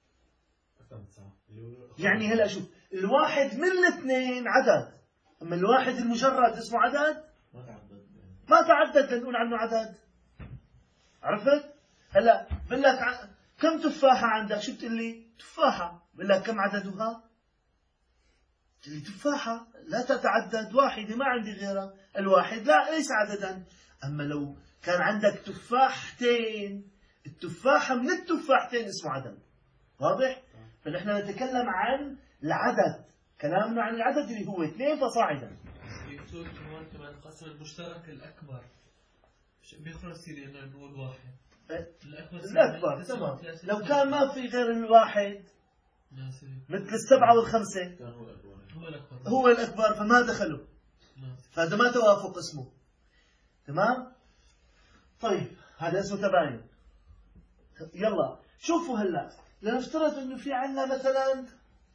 يعني هلا شوف الواحد من 2 عدد، أما الواحد المجرد اسمه عدد؟ ما تعدد لنقول عنه عدد. عرفت؟ هلا بقول لك كم تفاحة عندك؟ شو بتقول لي؟ تفاحة. بقول لك كم عددها؟ بتقول لي تفاحة لا تتعدد، واحدة ما عندي غيرها. الواحد لا ليس عددا. أما لو كان عندك تفاحتين، التفاحة من التفاحتين اسمه عدد. واضح؟ فنحن نتكلم عن العدد، كلامنا عن العدد اللي هو 2 فصاعدا. يقول هون كمان القسم المشترك الأكبر بيخرج يصير إنه نقول 1. الأكبر تمام. لو كان ما في غير الواحد مثل 7 و5 هو الأكبر فما دخله، فهذا ما توافق اسمه. تمام؟ طيب هذا اسمه تباين. يلا شوفوا هلا لنفترض انه في عندنا مثلا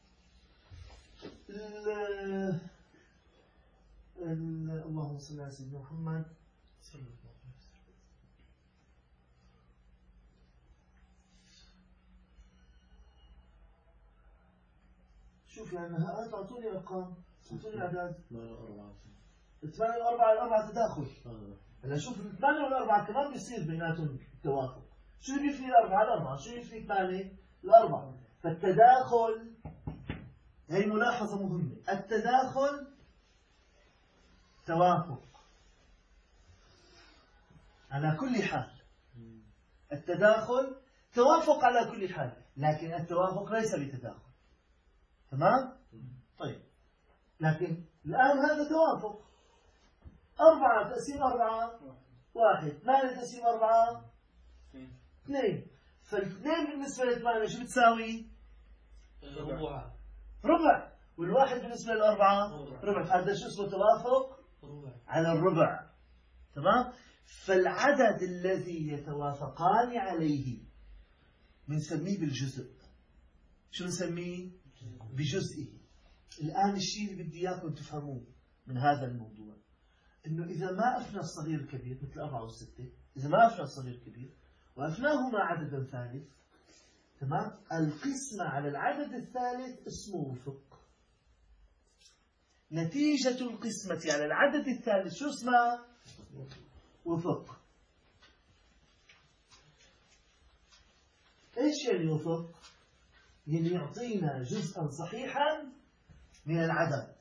اللهم صل على سيدنا محمد. شوف يعني اعطوني ارقام، اعطوني اعداد. 8 و4 تداخل. هلا شوف 8 و4 كمان بيصير بيناتهم توافق. شو اللي بيفني 4 شو اللي بيفني 8 4. فالتداخل هي ملاحظة مهمة. التداخل توافق على كل حال. التداخل توافق على كل حال، لكن التوافق ليس بتداخل. تمام؟ طيب لكن الآن هذا توافق. 4 تقسيم 4 1. 8 تقسيم 4 2. فالاثنين بالنسبة ل8 شو بتساوي؟ ربع. والواحد بالنسبة ل4 ربع. هذا شو اسمه توافق على الربع. تمام؟ فالعدد الذي يتوافقان عليه بنسميه بالجزء. شو نسميه؟ بجزئه. الآن الشيء اللي بدي إياكم تفهموه من هذا الموضوع إنه إذا ما أفنى الصغير الكبير مثل 4 و6، إذا ما أفنى الصغير الكبير وأفناهما عددا ثالث، تمام؟ القسمة على العدد الثالث اسمه وفق. نتيجة القسمة على العدد الثالث شو اسمها؟ وفق. إيش يعني وفق؟ يعني يعطينا جزءا صحيحا من العدد.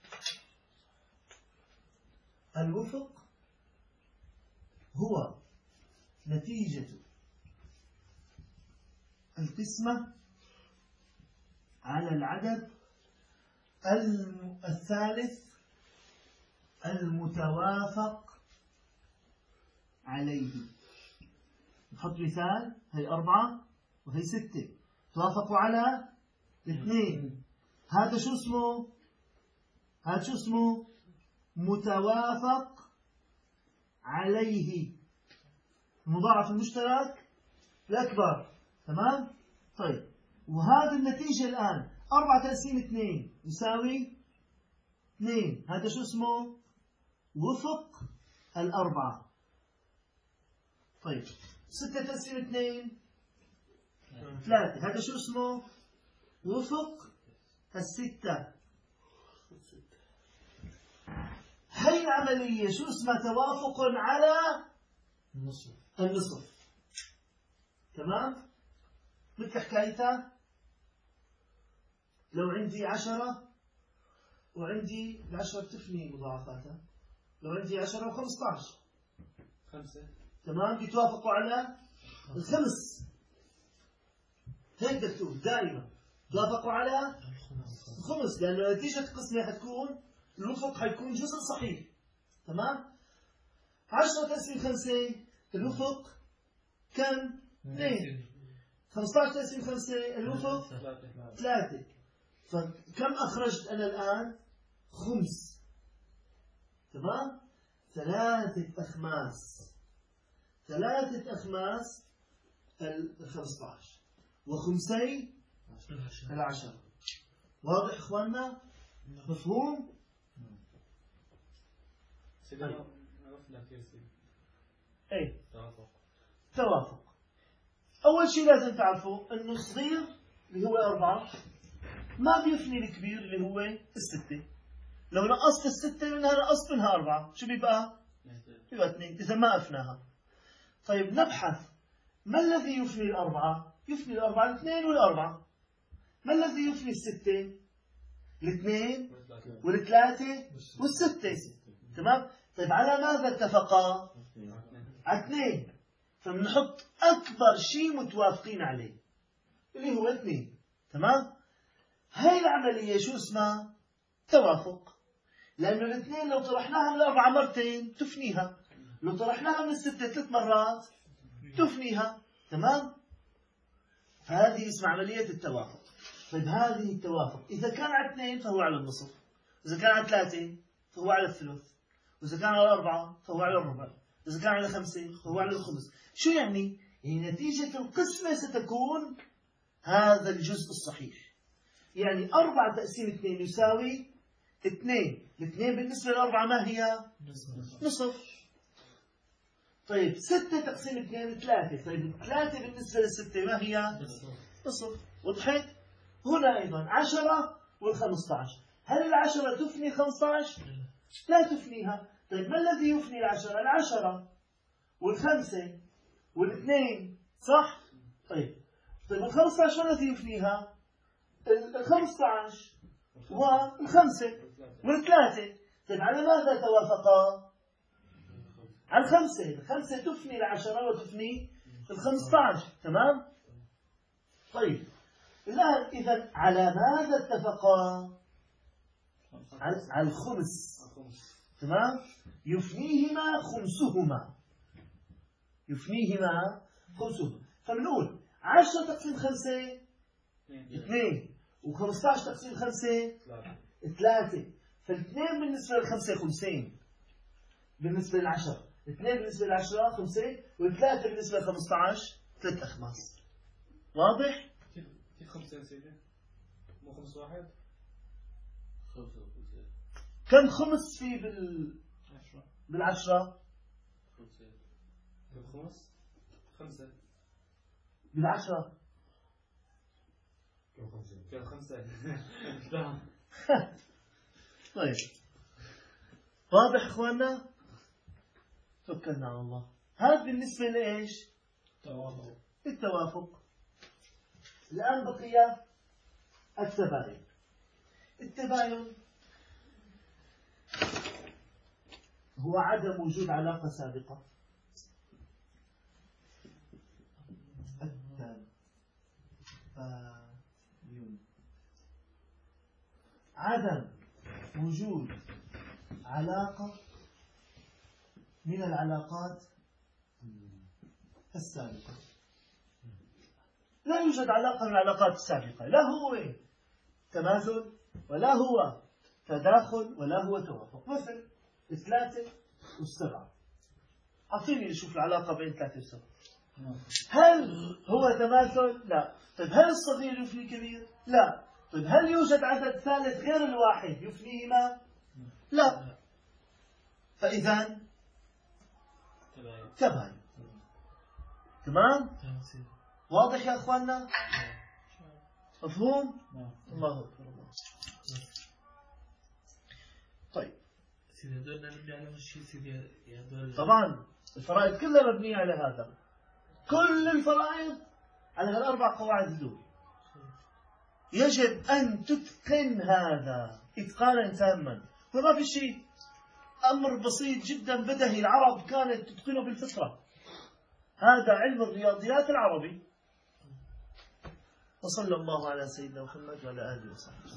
الوفق هو نتيجة القسمة على العدد الثالث المتوافق عليه. نحط مثال. هي 4 وهي 6. توافقوا على 2. هذا شو اسمه؟ هذا شو اسمه؟ متوافق عليه، المضاعف المشترك الأكبر. تمام؟ طيب، وهذا النتيجة الآن 4 تقسيم 2 يساوي 2. هذا شو اسمه؟ وفق الأربعة. طيب، 6 تقسيم 2 3. هذا شو اسمه؟ وفق الستة. هاي العملية شو اسمها؟ توافق على النصف. تمام؟ مثل حكايتها لو عندي 10 وعندي 10 تفني مضاعفاتها، لو عندي 10 و15 5. تمام، بيتوافقوا على الخمس. هيك بدك تقول دائما توافقوا على الخمس، لأنه نتيجة القسمة حتكون الوفق حيكون جزء صحيح. تمام؟ 10 تقسيم 5 الوفق كم؟ 2. 15 تقسيم 5 الوفق 3. فكم أخرجت أنا الآن؟ خمس. تمام؟ 3 أخماس. 3 أخماس 15 وخمسي 10. واضح إخواننا؟ مفهوم؟ سيدنا عرفنا كيف سيدنا. أي توافق. توافق. أول شيء لازم تعرفوا إنه الصغير اللي هو 4 ما بيفني الكبير اللي هو 6. لو نقصت 6 منها نقصت منها 4 شو بيبقى؟ بيبقى 2 إذا ما أفناها. طيب نبحث ما الذي يفني 4؟ يفني 4 2 وال4. ما الذي يفني 6؟ 2 وال3 وال6. تمام؟ طيب على ماذا اتفقا؟ على 2. فبنحط أكبر شيء متوافقين عليه اللي هو 2. تمام؟ هاي العملية شو اسمها؟ توافق. لأنه الاثنين لو طرحناها من 4 مرتين تفنيها، لو طرحناها من 6 3 مرات تفنيها. تمام؟ فهذه اسمها عملية التوافق. طيب هذه التوافق إذا كان على 2 فهو على النصف، إذا كان على 3 فهو على الثلث، وإذا كان على 4 فهو على الربع، إذا كان على 5 فهو على الخمس. شو يعني؟ يعني نتيجة القسمة ستكون هذا الجزء الصحيح. يعني 4 تقسيم 2 يساوي 2. الاثنين بالنسبة ل4 ما هي؟ نصف. طيب 6 تقسيم 2 3. طيب 3 بالنسبة ل6 ما هي؟ نصف. وضحت؟ هنا أيضا 10 وال15. هل 10 تفني 15؟ لا تفنيها. طيب ما الذي يفني 10؟ 10 وال5 وال2 صح؟ طيب ال15 ما الذي يفنيها؟ ال15 وال5 وال3. طيب على ماذا توافقا؟ على 5. 5 تفني 10 وتفني 15. تمام؟ طيب الآن إذا على ماذا اتفقا؟ على الخمس. تمام؟ يفنيهما خمسهما. يفنيهما خمسهما. فبنقول 10 تقسيم 5 2 و15 تقسيم 5 3. فالاثنين بالنسبة لل5 خمسين بالنسبة لل10. 2 بالنسبة لل10 5 و3 بالنسبة لل15 3 أخماس. واضح؟ في 5 يا سيدي مو 5 واحد. كم خمس في بالعشرة؟ بالخمس 5. بالعشرة كم 5. طيب واضح اخواننا؟ توكلنا على الله. هذا بالنسبة لإيش؟ التوافق. الآن بقي التباين. التباين هو عدم وجود علاقة سابقة. عدم وجود علاقة من العلاقات السابقة. لا يوجد علاقة من العلاقات السابقة، لا هو تماثل ولا هو تداخل ولا هو توافق. مثل 3 و7، أعطيني نشوف العلاقة بين 3 و7. هل هو تماثل؟ لا. طيب هل الصغير يفني كبير؟ لا. طيب هل يوجد عدد ثالث غير الواحد يفنيهما؟ لا. فإذا تباين. تمام؟ واضح يا أخواننا؟ مفهوم؟ الله أكبر. الله. طيب طبعا الفرائض كلها مبنية على هذا، كل الفرائض على هالأربع قواعد هذول. يجب أن تتقن هذا إتقانا تاما، وما في شيء، أمر بسيط جدا بدهي، العرب كانت تتقنه بالفطرة. هذا علم الرياضيات العربي. وصلى الله على سيدنا محمد وعلى آله وصحبه.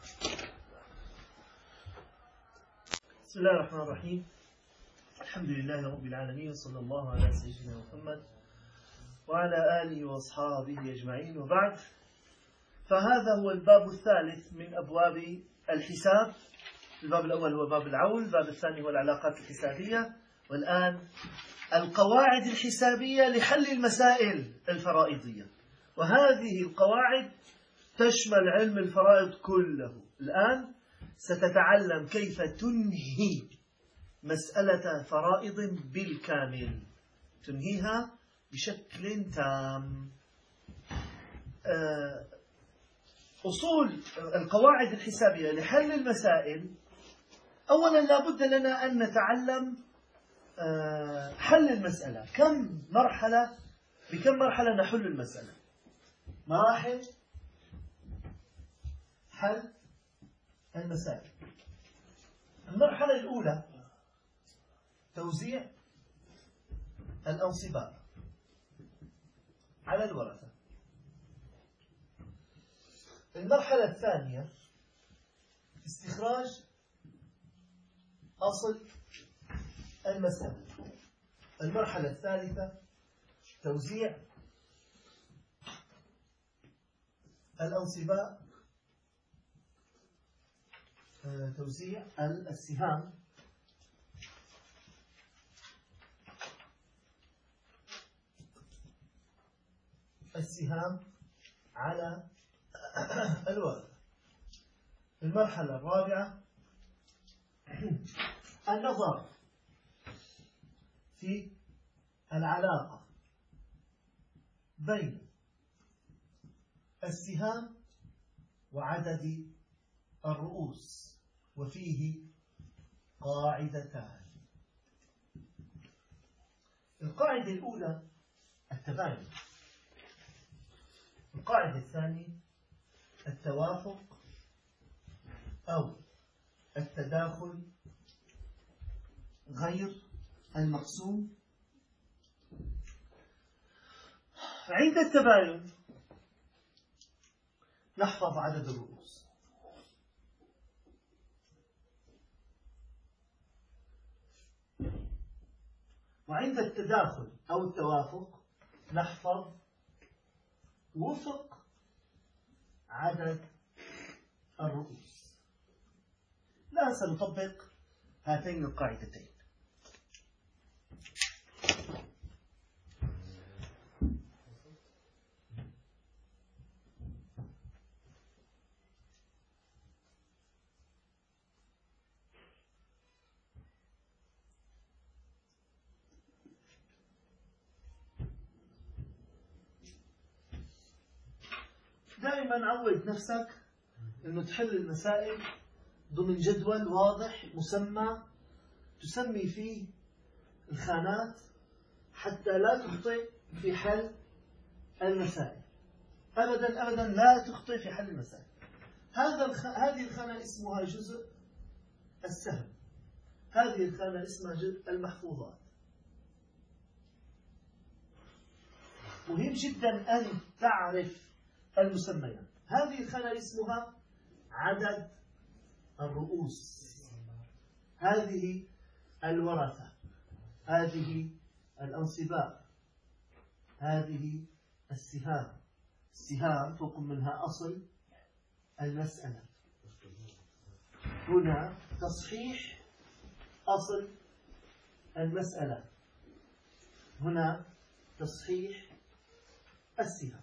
بسم الله الرحمن الرحيم. الحمد لله رب العالمين، وصلى الله على سيدنا محمد وعلى آله وأصحابه أجمعين، وبعد. فهذا هو الباب الثالث من أبواب الحساب. الباب الأول هو باب العول، الباب الثاني هو العلاقات الحسابية، والآن القواعد الحسابية لحل المسائل الفرائضية. وهذه القواعد تشمل علم الفرائض كله. الآن ستتعلم كيف تنهي مسألة فرائض بالكامل، تنهيها بشكل تام. أصول القواعد الحسابية لحل المسائل. أولا لابد لنا أن نتعلم حل المسألة. بكم مرحلة نحل المسألة؟ مراحل حل المسائل. المرحلة الأولى توزيع الأنصباء على الورثة. المرحلة الثانية استخراج أصل المسألة. المرحلة الثالثة توزيع الأنصباء، توزيع السهام على الورثة. المرحلة الرابعة النظر في العلاقة بين السهام وعدد الرؤوس، وفيه قاعدتان. القاعدة الأولى التباين، القاعدة الثانية التوافق أو التداخل غير المقسوم. عند التباين نحفظ عدد الرؤوس، وعند التداخل أو التوافق نحفظ وفق عدد الرؤوس. لا سنطبق هاتين القاعدتين. دائما عود نفسك أنه تحل المسائل ضمن جدول واضح مسمى، تسمي فيه الخانات حتى لا تخطئ في حل المسائل. أبدا أبدا لا تخطئ في حل المسائل. هذه الخانة اسمها جزء السهم، هذه الخانة اسمها جزء المحفوظات. مهم جدا أن تعرف المسميات. هذه الخانة اسمها عدد الرؤوس، هذه الورثة، هذه الأنصباء، هذه السهام، السهام فوق منها أصل المسألة. هنا تصحيح أصل المسألة، هنا تصحيح السهام.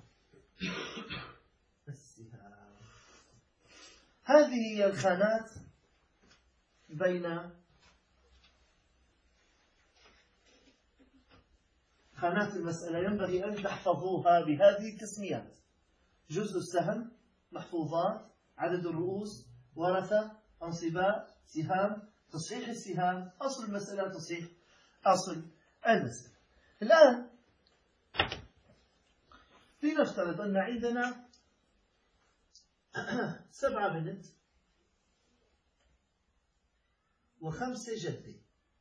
هذه هي الخانات بين خانات المسألة، ينبغي أن تحفظوها بهذه التسميات: جزء السهم، محفوظات، عدد الرؤوس، ورثة، أنصباء، سهام، تصحيح السهام، أصل المسألة، تصحيح أصل المسألة. الآن لنفترض أن عندنا 7 بنت و5 جدة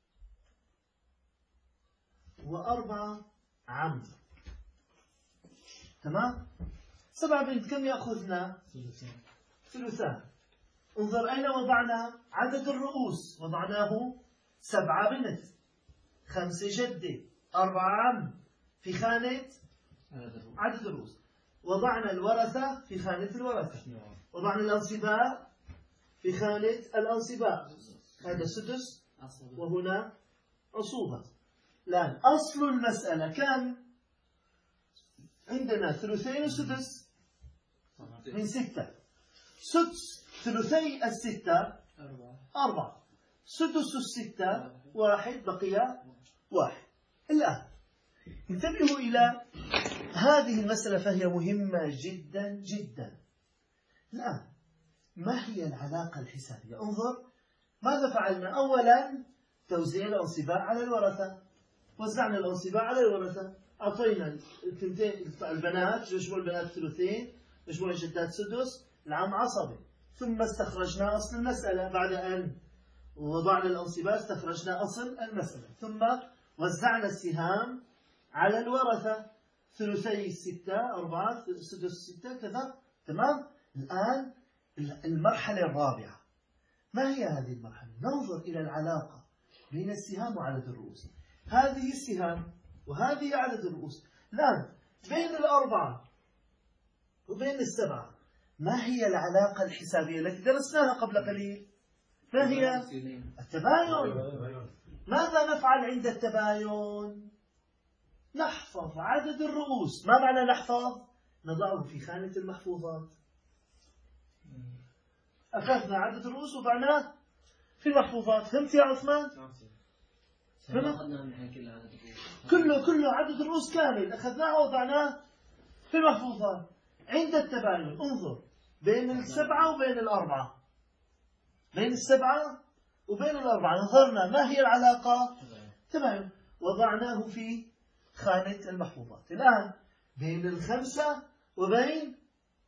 و4 عم. تمام؟ 7 بنت كم يأخذنا؟ ثلثان. انظر أين وضعنا عدد الرؤوس، وضعناه 7 بنت، 5 جدة، 4 عم في خانة عدد الرؤوس. وضعنا الورثة في خانة الورثة، وضعنا الأنصباء في خانة الأنصباء، هذا سدس وهنا عصوبة. الآن أصل المسألة كم؟ عندنا ثلثين وسدس من 6. سدس ثلثي 6 4، سدس 6 1، بقي 1. الآن انتبهوا إلى هذه المسألة فهي مهمة جدا جدا. الآن ما هي العلاقة الحسابية؟ انظر ماذا فعلنا. أولا توزيع الأنصباء على الورثة، وزعنا الأنصباء على الورثة، أعطينا البنات مجموع البنات ثلثين، مجموع الجدات سدس، العم عصبة. ثم استخرجنا أصل المسألة بعد أن وضعنا الأنصباء، استخرجنا أصل المسألة، ثم وزعنا السهام على الورثة، ثلثي 6 4 سدس 6 كذا. تمام. الآن المرحلة الرابعة، ما هي هذه المرحلة؟ ننظر إلى العلاقة بين السهام وعدد الرؤوس. هذه السهام وهذه عدد الرؤوس. الآن بين 4 وبين 7 ما هي العلاقة الحسابية التي درسناها قبل قليل؟ ما هي؟ التباين. ماذا نفعل عند التباين؟ نحفظ عدد الرؤوس. ما معنى نحفظ؟ نضعه في خانة المحفوظات. أخذنا عدد الرؤوس وضعناه في المحفوظات. فهمت يا عثمان؟ كله عدد الرؤوس كامل أخذناه وضعناه في المحفوظات. عند التباين انظر بين 7 وبين 4، بين 7 وبين 4 نظرنا ما هي العلاقة؟ تباين، وضعناه في خانة المحفوظات. الآن بين 5 وبين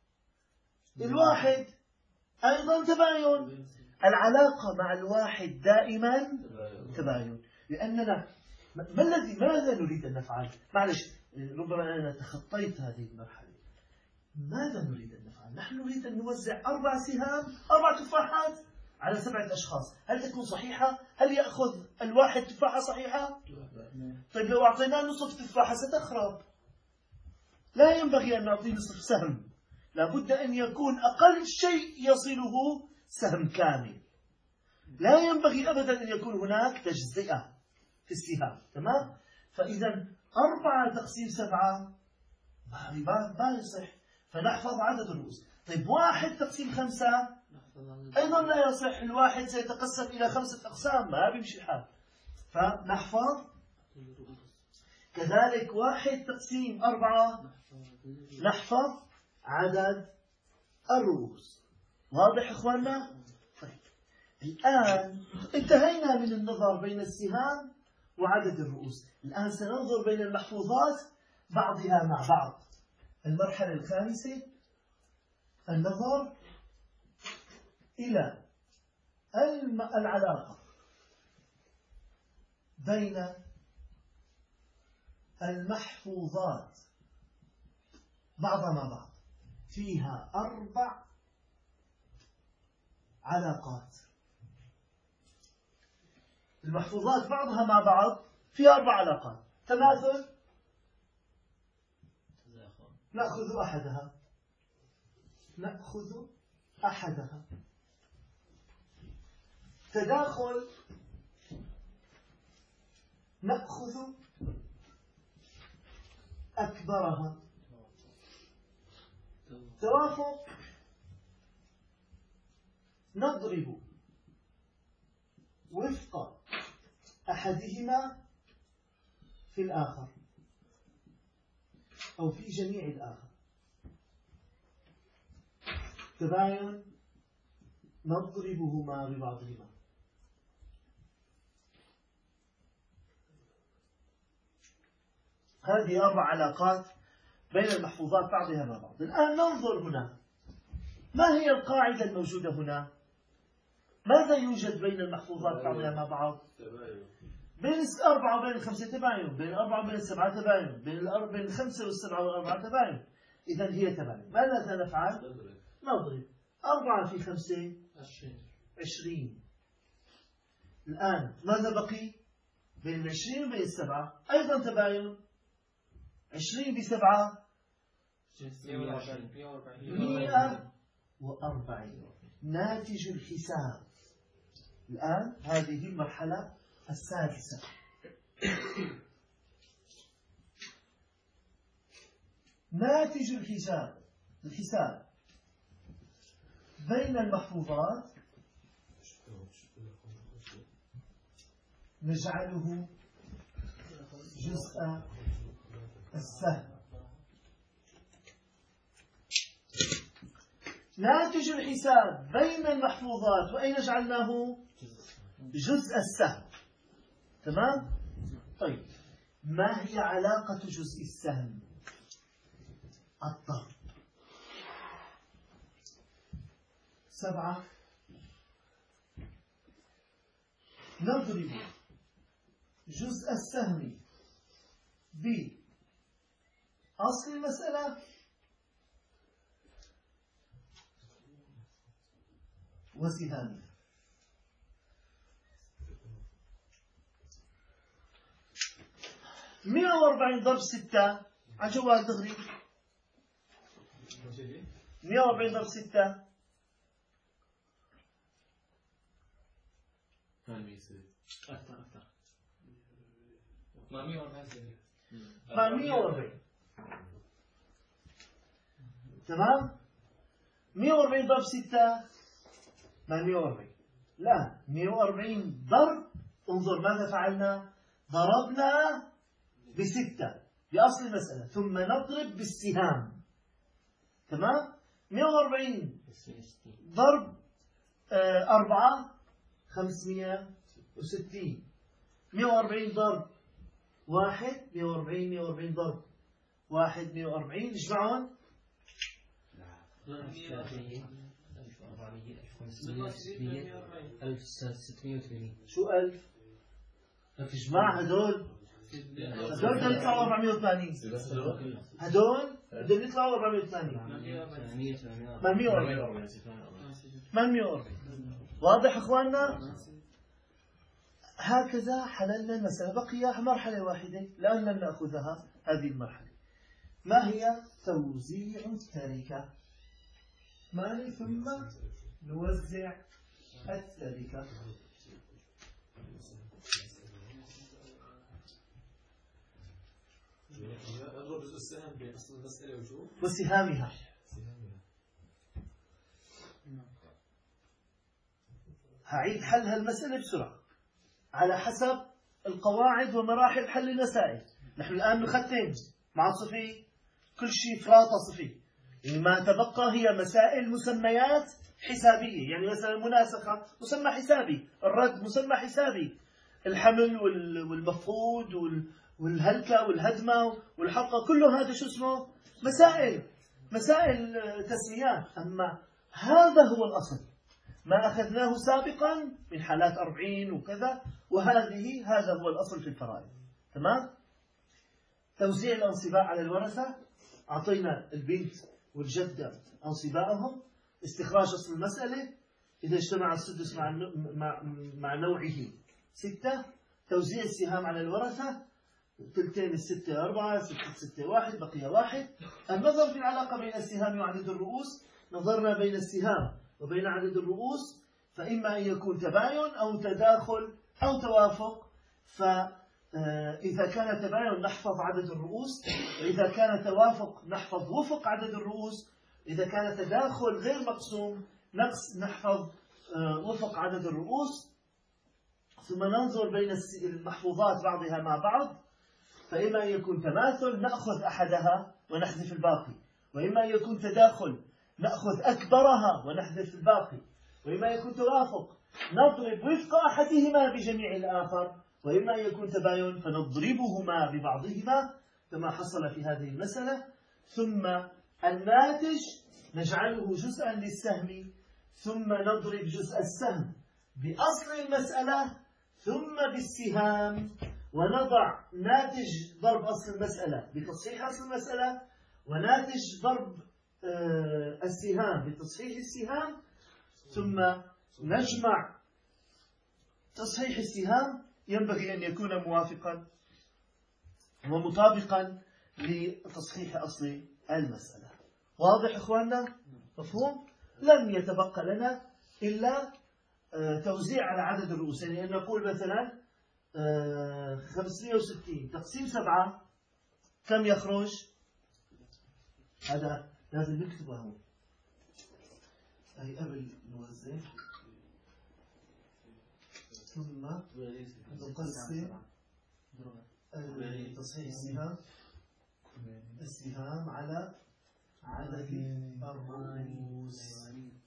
1 أيضا تباين. العلاقة مع 1 دائما تباين، لأننا ماذا نريد أن نفعل؟ معلش ربما أنا تخطيت هذه المرحلة. ماذا نريد أن نفعل؟ نحن نريد أن نوزع 4 سهام، 4 تفاحات على 7 أشخاص. هل تكون صحيحة؟ هل يأخذ الواحد تفاحة صحيحة؟ طيب لو أعطيناه نصف تفاحة ستخرب. لا ينبغي أن نعطيه نصف سهم، لابد أن يكون أقل شيء يصله سهم كامل. لا ينبغي أبدا أن يكون هناك تجزئة في السهام. تمام؟ فإذا 4 تقسيم 7 ما يصح، فنحفظ عدد الرؤوس. طيب 1 تقسيم 5 أيضا لا يصح، الواحد سيتقسم إلى 5 أقسام، ما بيمشي الحال، فنحفظ. كذلك 1 تقسيم 4 نحفظ عدد الرؤوس. واضح إخواننا؟ طيب الآن انتهينا من النظر بين السهام وعدد الرؤوس. الآن سننظر بين المحفوظات بعضها مع بعض. المرحلة الخامسة النظر إلى العلاقة بين المحفوظات بعضها مع بعض. فيها 4 علاقات. المحفوظات بعضها مع بعض فيها 4 علاقات: تماثل، نأخذ أحدها. نأخذ أحدها. تداخل نأخذ أكبرها. توافق نضرب وفق أحدهما في الآخر أو في جميع الآخر. تباين نضربهما ببعضهما. هذه 4 علاقات بين المحفوظات بعضها مع بعض. الآن ننظر هنا، ما هي القاعدة الموجودة هنا؟ ماذا يوجد بين المحفوظات بعضها مع بعض؟ بين 4 وبين 5 تباين، بين 4 وبين 7 تباين، بين 5 و7 و4 تباين. إذا هي تباين. ماذا سنفعل؟ نضرب 4 في 5 20. الآن ماذا بقي؟ بين 20 وبين 7 أيضا تباين. 20 ب7 140. ناتج الحساب. الآن هذه المرحلة السادسة. ناتج الحساب بين المحفوظات نجعله جزء السهم. ناتج الحساب بين المحفوظات وأين جعلناه؟ جزء السهم. تمام؟ طيب ما هي علاقة جزء السهم؟ الضرب. 7 نضرب جزء السهم بأصل المسألة وسهامها. 140 ضرب 6 على جوال دغري. 140 ضرب 6 أكثر ما 140 تمام. 140 ضرب 6 ما 140. لا 140 ضرب. انظر ماذا فعلنا؟ ضربنا ب6 بأصل المسألة ثم نضرب بالسهام. تمام. 140 ضرب 4 560. 140 ضرب 1 140. 140 ضرب 1 140. اجمعهم 1680. شو 1000 اجمع هدول بدهم يطلعوا 480. هدول بدهم يطلعوا 480. 840. واضح اخواننا؟ هكذا حللنا المسألة. بقي مرحلة واحدة الآن لن نأخذها. هذه المرحلة ما هي؟ توزيع التركة. ثم نوزع التركة. اضرب جزء السهم بين اصل المسألة وسهامها. هعيد حل هالمسألة بسرعة على حسب القواعد ومراحل حل المسائل. نحن الآن نختم مع صفي كل شيء فراطة صفي. يعني ما تبقى هي مسائل مسميات حسابية. يعني مثلا المناسخة مسمى حسابي، الرد مسمى حسابي، الحمل والمفقود والهلكة والهدمة والحلقة كله هذا شو اسمه؟ مسائل تسميات. أما هذا هو الأصل ما أخذناه سابقا من حالات 40 وكذا. هذا هو الأصل في الفرائض. تمام. توزيع الأنصباء على الورثة. أعطينا البنت والجدة أنصباءهم. استخراج أصل المسألة إذا اجتمع السدس مع نوعه 6. توزيع السهام على الورثة. ثلثين الستة 4 6 1 بقي 1. النظر في العلاقة بين السهام وعدد الرؤوس، نظرنا بين السهام وبين عدد الرؤوس، فإما أن يكون تباين أو تداخل أو توافق. فإذا كان تباين نحفظ عدد الرؤوس، وإذا كان توافق نحفظ وفق عدد الرؤوس، إذا كان تداخل غير مقسوم نحفظ وفق عدد الرؤوس. ثم ننظر بين المحفوظات بعضها مع بعض، فإما أن يكون تماثل نأخذ أحدها ونحذف الباقي، وإما أن يكون تداخل نأخذ أكبرها ونحذف الباقي، وإما أن يكون توافق نضرب وفق أحدهما بجميع الآخر، وإما أن يكون تباين فنضربهما ببعضهما كما حصل في هذه المسألة. ثم الناتج نجعله جزءا للسهم، ثم نضرب جزء السهم بأصل المسألة ثم بالسهام، ونضع ناتج ضرب أصل المسألة بتصحيح أصل المسألة، وناتج ضرب السهام بتصحيح السهام، ثم نجمع تصحيح السهام ينبغي أن يكون موافقا ومطابقا لتصحيح أصل المسألة. واضح إخواننا؟ مفهوم؟ لم يتبقى لنا إلا توزيع على عدد الرؤوس، يعني أن نقول مثلا 560 تقسيم 7 كم يخرج؟ هذا لازم نكتبه هون. أي قبل نوزع ثم نقسم تصحيح السهام على عدد الرؤوس.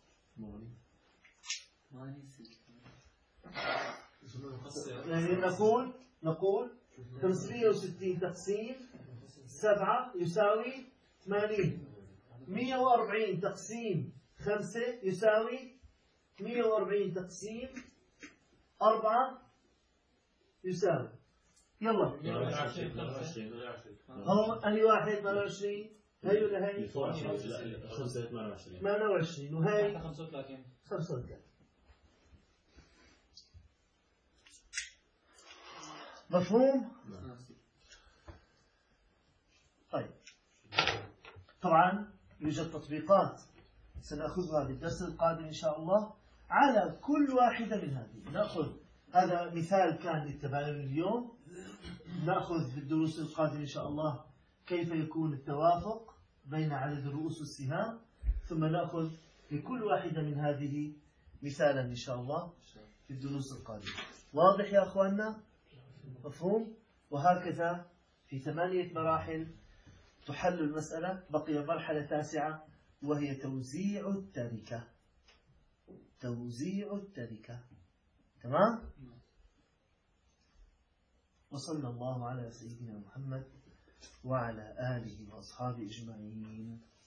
يعني نقول 560 تقسيم 7 يساوي 80. 140 تقسيم 5 يساوي 140 تقسيم 4 يساوي. يلا هو أي واحد 28 هي ولا هي 28 وهي 35. مفهوم؟ طيب طبعا يوجد تطبيقات سنأخذها بالدرس القادم إن شاء الله على كل واحدة من هذه. نأخذ هذا مثال كان للتباين اليوم، نأخذ في الدروس القادمة إن شاء الله كيف يكون التوافق بين عدد الرؤوس والسهام، ثم نأخذ في كل واحدة من هذه مثالا إن شاء الله في الدروس القادمة. واضح يا أخواننا؟ مفهوم؟ وهكذا في 8 مراحل تحل المسألة. بقي مرحلة 9 وهي توزيع التركة. توزيع التركة. تمام؟ وصلى الله على سيدنا محمد وعلى آله وأصحابه أجمعين.